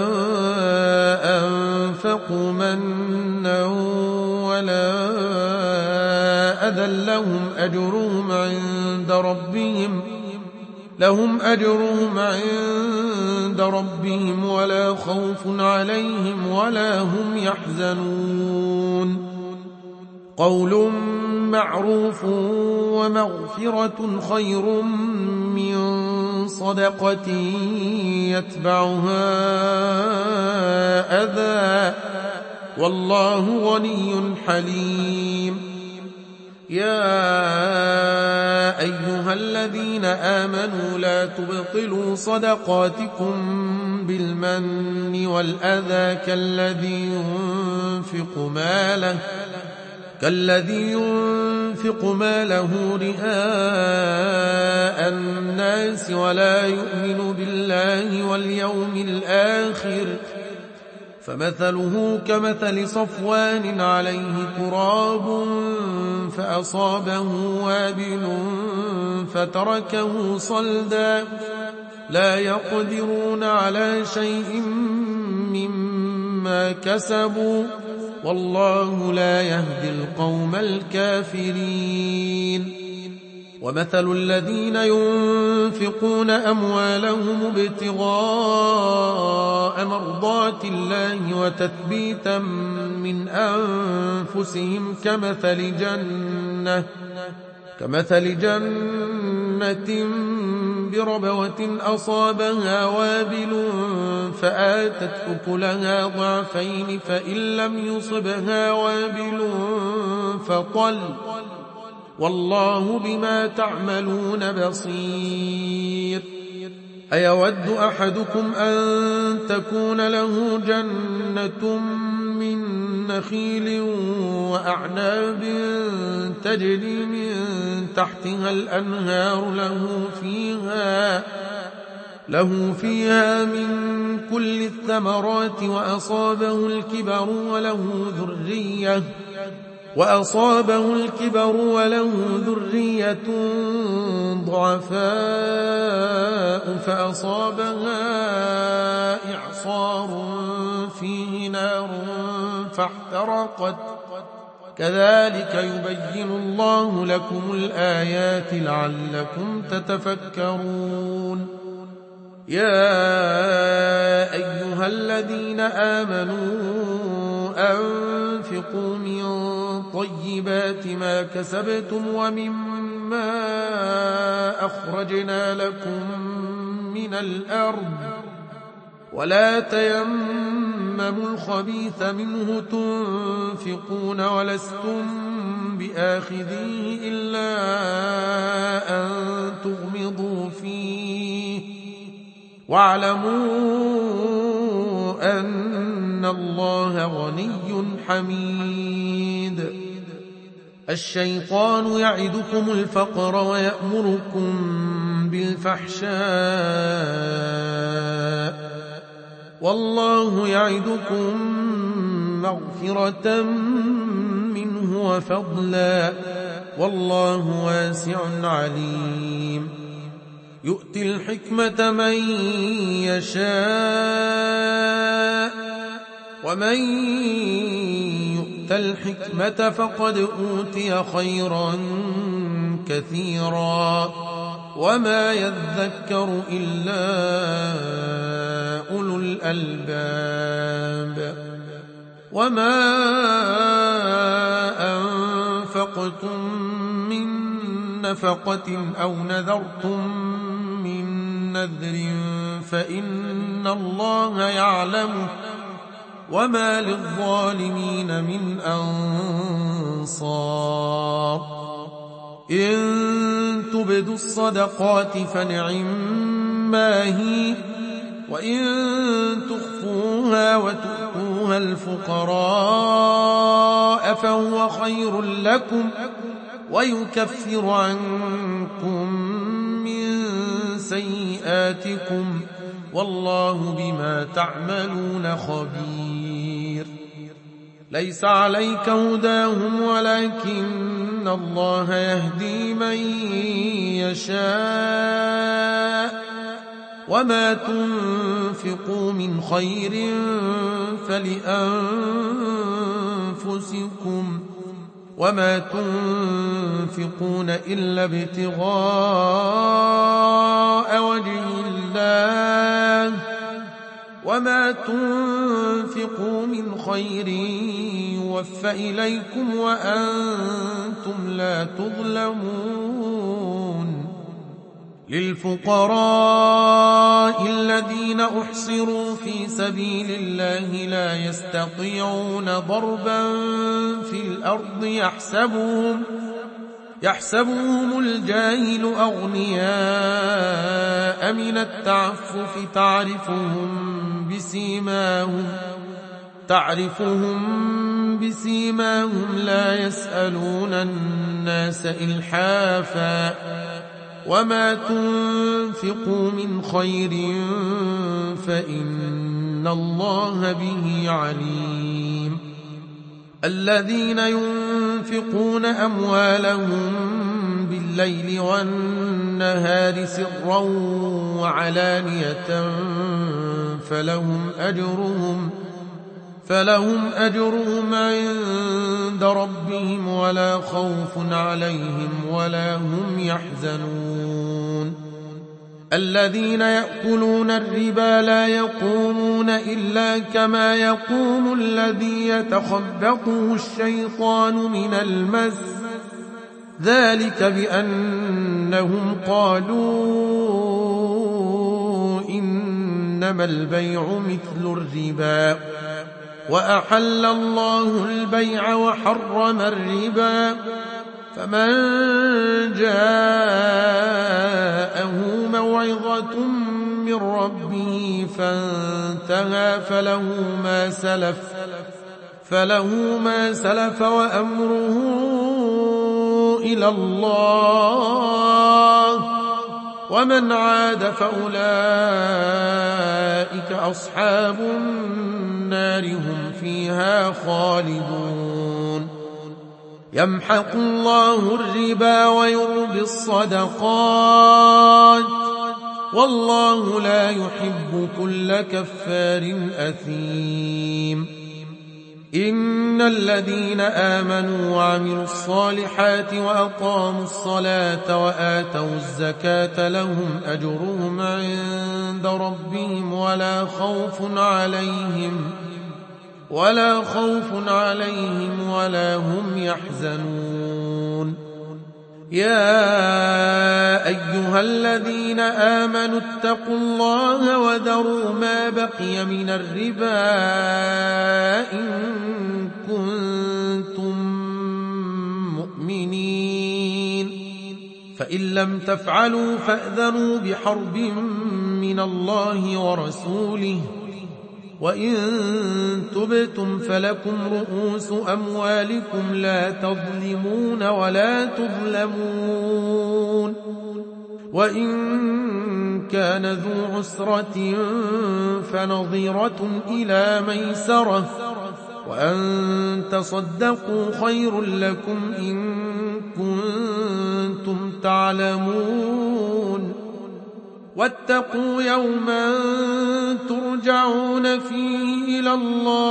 S1: أنفقوا منا ولا أذى لهم أجرهم عند ربهم لهم أجرهم عند ربهم ولا خوف عليهم ولا هم يحزنون قول معروف ومغفرة خير من صدقة يتبعها أذى والله غني حليم يا أيها الذين آمنوا لا تبطلوا صدقاتكم بالمن والأذى كالذي ينفق ماله كالذي ينفق ماله رئاء الناس ولا يؤمن بالله واليوم الآخر فمثله كمثل صفوان عليه تراب فأصابه وابل فتركه صلدا لا يقدرون على شيء مما كسبوا والله لا يهدي القوم الكافرين ومثل الذين ينفقون أموالهم ابتغاء مرضات الله وتثبيتا من أنفسهم كمثل جنة كمثل جنة بربوة أصابها وابل فآتت أكلها ضعفين فإن لم يصبها وابل فطل والله بما تعملون بصير أيود أحدكم أن تكون له جنة من نخيل وأعناب تجري من تحتها الأنهار له فيها له فيها من كل الثمرات وأصابه الكبر وله ذرية وأصابه الكبر وله ذرية ضعفاء فأصابها إعصار فيه نار فاحترقت كذلك يبين الله لكم الآيات لعلكم تتفكرون يا أيها الذين آمنوا أنفقوا من طيبات ما كسبتم ومما أخرجنا لكم من الأرض ولا تيمموا الخبيث منه تنفقون ولستم بآخذيه إلا أن تغمضوا فيه واعلموا أن الله غني حميد الشيطان يعدكم الفقر ويأمركم بالفحشاء والله يعدكم مغفرة منه وفضلا والله واسع عليم يؤتي الحكمة من يشاء ومن يؤت الحكمة فقد أوتي خيرا كثيرا وما يذكر إلا أولو الألباب وما أنفقتم من نفقة أو نذرتم من نذر فإن الله يعلمه وما للظالمين من أنصار إن تبدوا الصدقات فنعما هي وإن تخفوها وتؤتوها الفقراء فهو خير لكم ويكفر عنكم من سيئاتكم والله بما تعملون خبير ليس عليك هداهم ولكن الله يهدي من يشاء وما تنفقوا من خير فلأنفسكم وما تنفقون إلا ابتغاء وجه الله وما تنفقوا من خير يوفى إليكم وأنتم لا تظلمون للفقراء الذين أحصروا في سبيل الله لا يستطيعون ضربا في الأرض يحسبهم يحسبهم الجاهل أغنياء من التعفف تعرفهم بسيماهم تعرفهم بسيماهم لا يسألون الناس إلحافا وما تنفقوا من خير فإن الله به عليم الذين ينفقون أموالهم بالليل والنهار سرا وعلانية فلهم أجرهم فلهم أجرهم عند ربهم ولا خوف عليهم ولا هم يحزنون الذين يأكلون الربا لا يقومون إلا كما يقوم الذي يتخبطه الشيطان من المس ذلك بأنهم قالوا إنما البيع مثل الربا وأحل الله البيع وحرم الربا فمن جاءه موعظة من ربه فانتهى فله ما سلف فله ما سلف وأمره إلى الله ومن عاد فأولئك أصحاب النار هم فيها خالدون يمحق الله الربا ويربي الصدقات والله لا يحب كل كفار أثيم إن الذين آمنوا وعملوا الصالحات وأقاموا الصلاة وآتوا الزكاة لهم أجرهم عند ربهم ولا خوف عليهم ولا خوف عليهم ولا هم يحزنون يا أيها الذين آمنوا اتقوا الله وذروا ما بقي من الربا إن كنتم مؤمنين فإن لم تفعلوا فأذنوا بحرب من الله ورسوله وإن تبتم فلكم رؤوس أموالكم لا تظلمون ولا تظلمون وإن كان ذو عسرة فنظيرة إلى ميسرة وأن تصدقوا خير لكم إن كنتم تعلمون واتقوا يوما ترجعون فيه إلى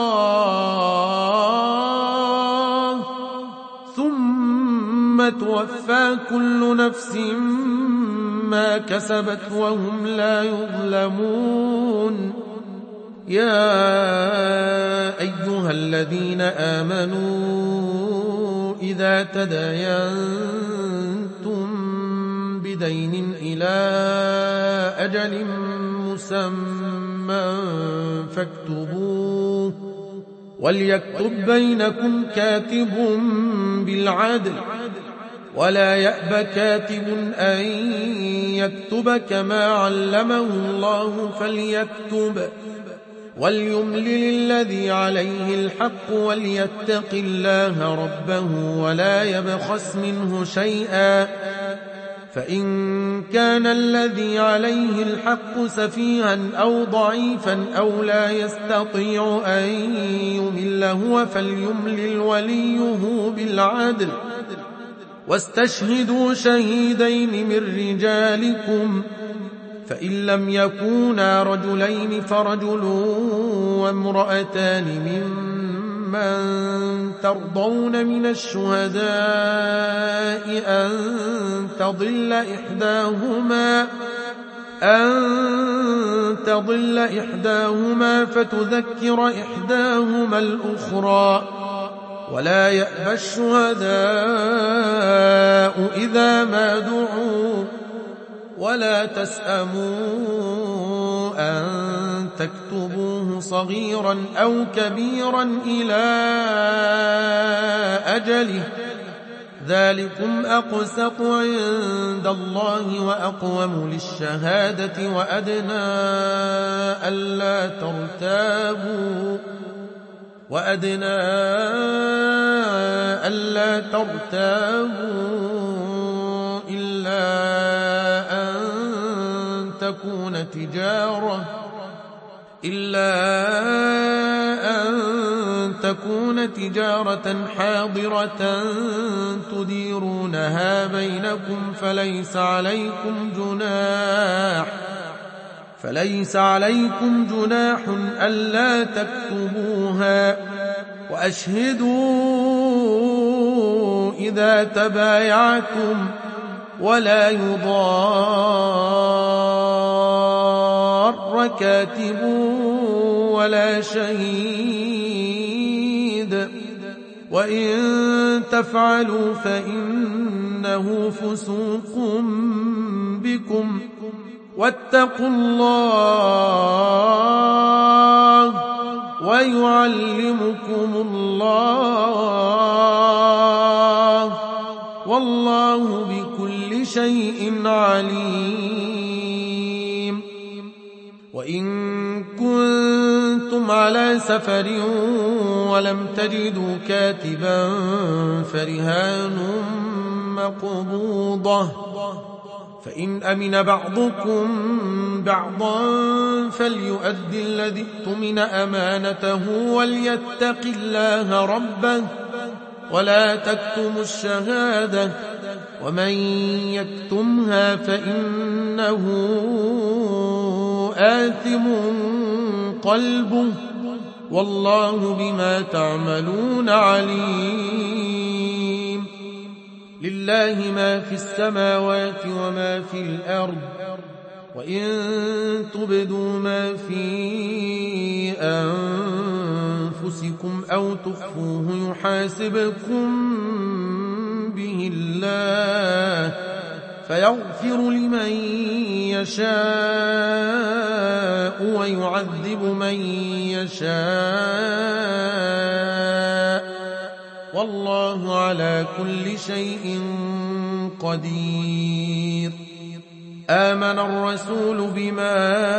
S1: الله ثم توفى كل نفس ما كسبت وهم لا يظلمون يا أيها الذين آمنوا إذا تداينتم بدين إلى أجل مسمى فاكتبوه وليكتب بينكم كاتب بالعدل ولا يأب كاتب أن يكتب كما علمه الله فليكتب وليملل الذي عليه الحق وليتق الله ربه ولا يبخس منه شيئا فإن كان الذي عليه الحق سفيها أو ضعيفا أو لا يستطيع أن يمل هو فليملل وليه بالعدل واستشهدوا شهيدين من رجالكم فإن لم يكونا رجلين فرجل وامرأتان ممن ترضون من الشهداء أن تضل إحداهما أن تضل إحداهما فتذكر إحداهما الأخرى ولا يأبى الشهداء إذا ما دعوا ولا تسأموا أن تكتبوه صغيرا أو كبيرا إلى أجله ذلكم أقسط عند الله وأقوم للشهادة وأدنى ألا ترتابوا وأدنى ألا ترتابوا إلا أن تكون تجارة إلا أن تكون تجارة حاضرة تديرونها بينكم فليس عليكم جناح فليس عليكم جناح ألا تكتبوها وأشهدوا إذا تبايعتم ولا يضار كاتب ولا شهيد وإن تفعلوا فإنه فسوق بكم واتقوا الله ويعلمكم الله والله بكل شيء عليم. وإن كنتم على سفر ولم تجدوا كاتبا فرهان مقبوضة فإن أمن بعضكم بعضا فليؤدي الذي اؤتمن أمانته وليتق الله ربه ولا تكتموا الشهادة ومن يكتمها فإنه آثم قلبه والله بما تعملون عليم. لله ما في السماوات وما في الأرض وإن تبدوا ما في أنفسكم أو تخفوه يحاسبكم به الله فيغفر لمن يشاء ويعذب من يشاء والله على كل شيء قدير. آمن الرسول بما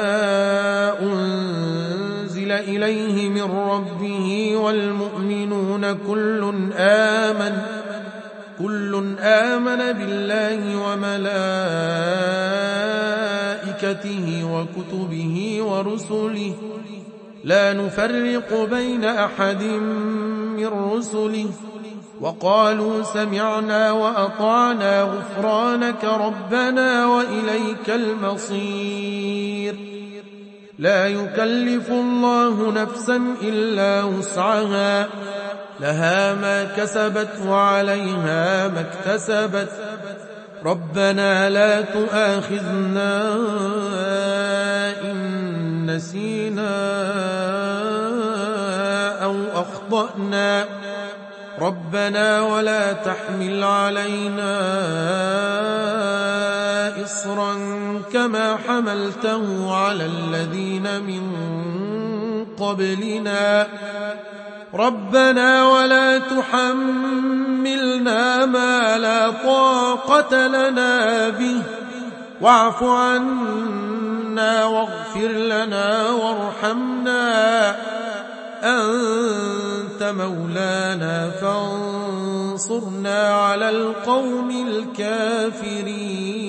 S1: أنزل إليه من ربه والمؤمنون كل آمن كل آمن بالله وملائكته وكتبه ورسله لا نفرق بين أحد من رسله وقالوا سمعنا وأطعنا غفرانك ربنا وإليك المصير. لا يكلف الله نفسا إلا وسعها لها ما كسبت وعليها ما اكتسبت ربنا لا تؤاخذنا إن نسينا أو أخطأنا ربنا ولا تحمل علينا إصرا كما حملته على الذين من قبلنا ربنا ولا تحملنا ما لا طاقة لنا به واعف عنا واغفر لنا وارحمنا أنت مولانا فانصرنا على القوم الكافرين.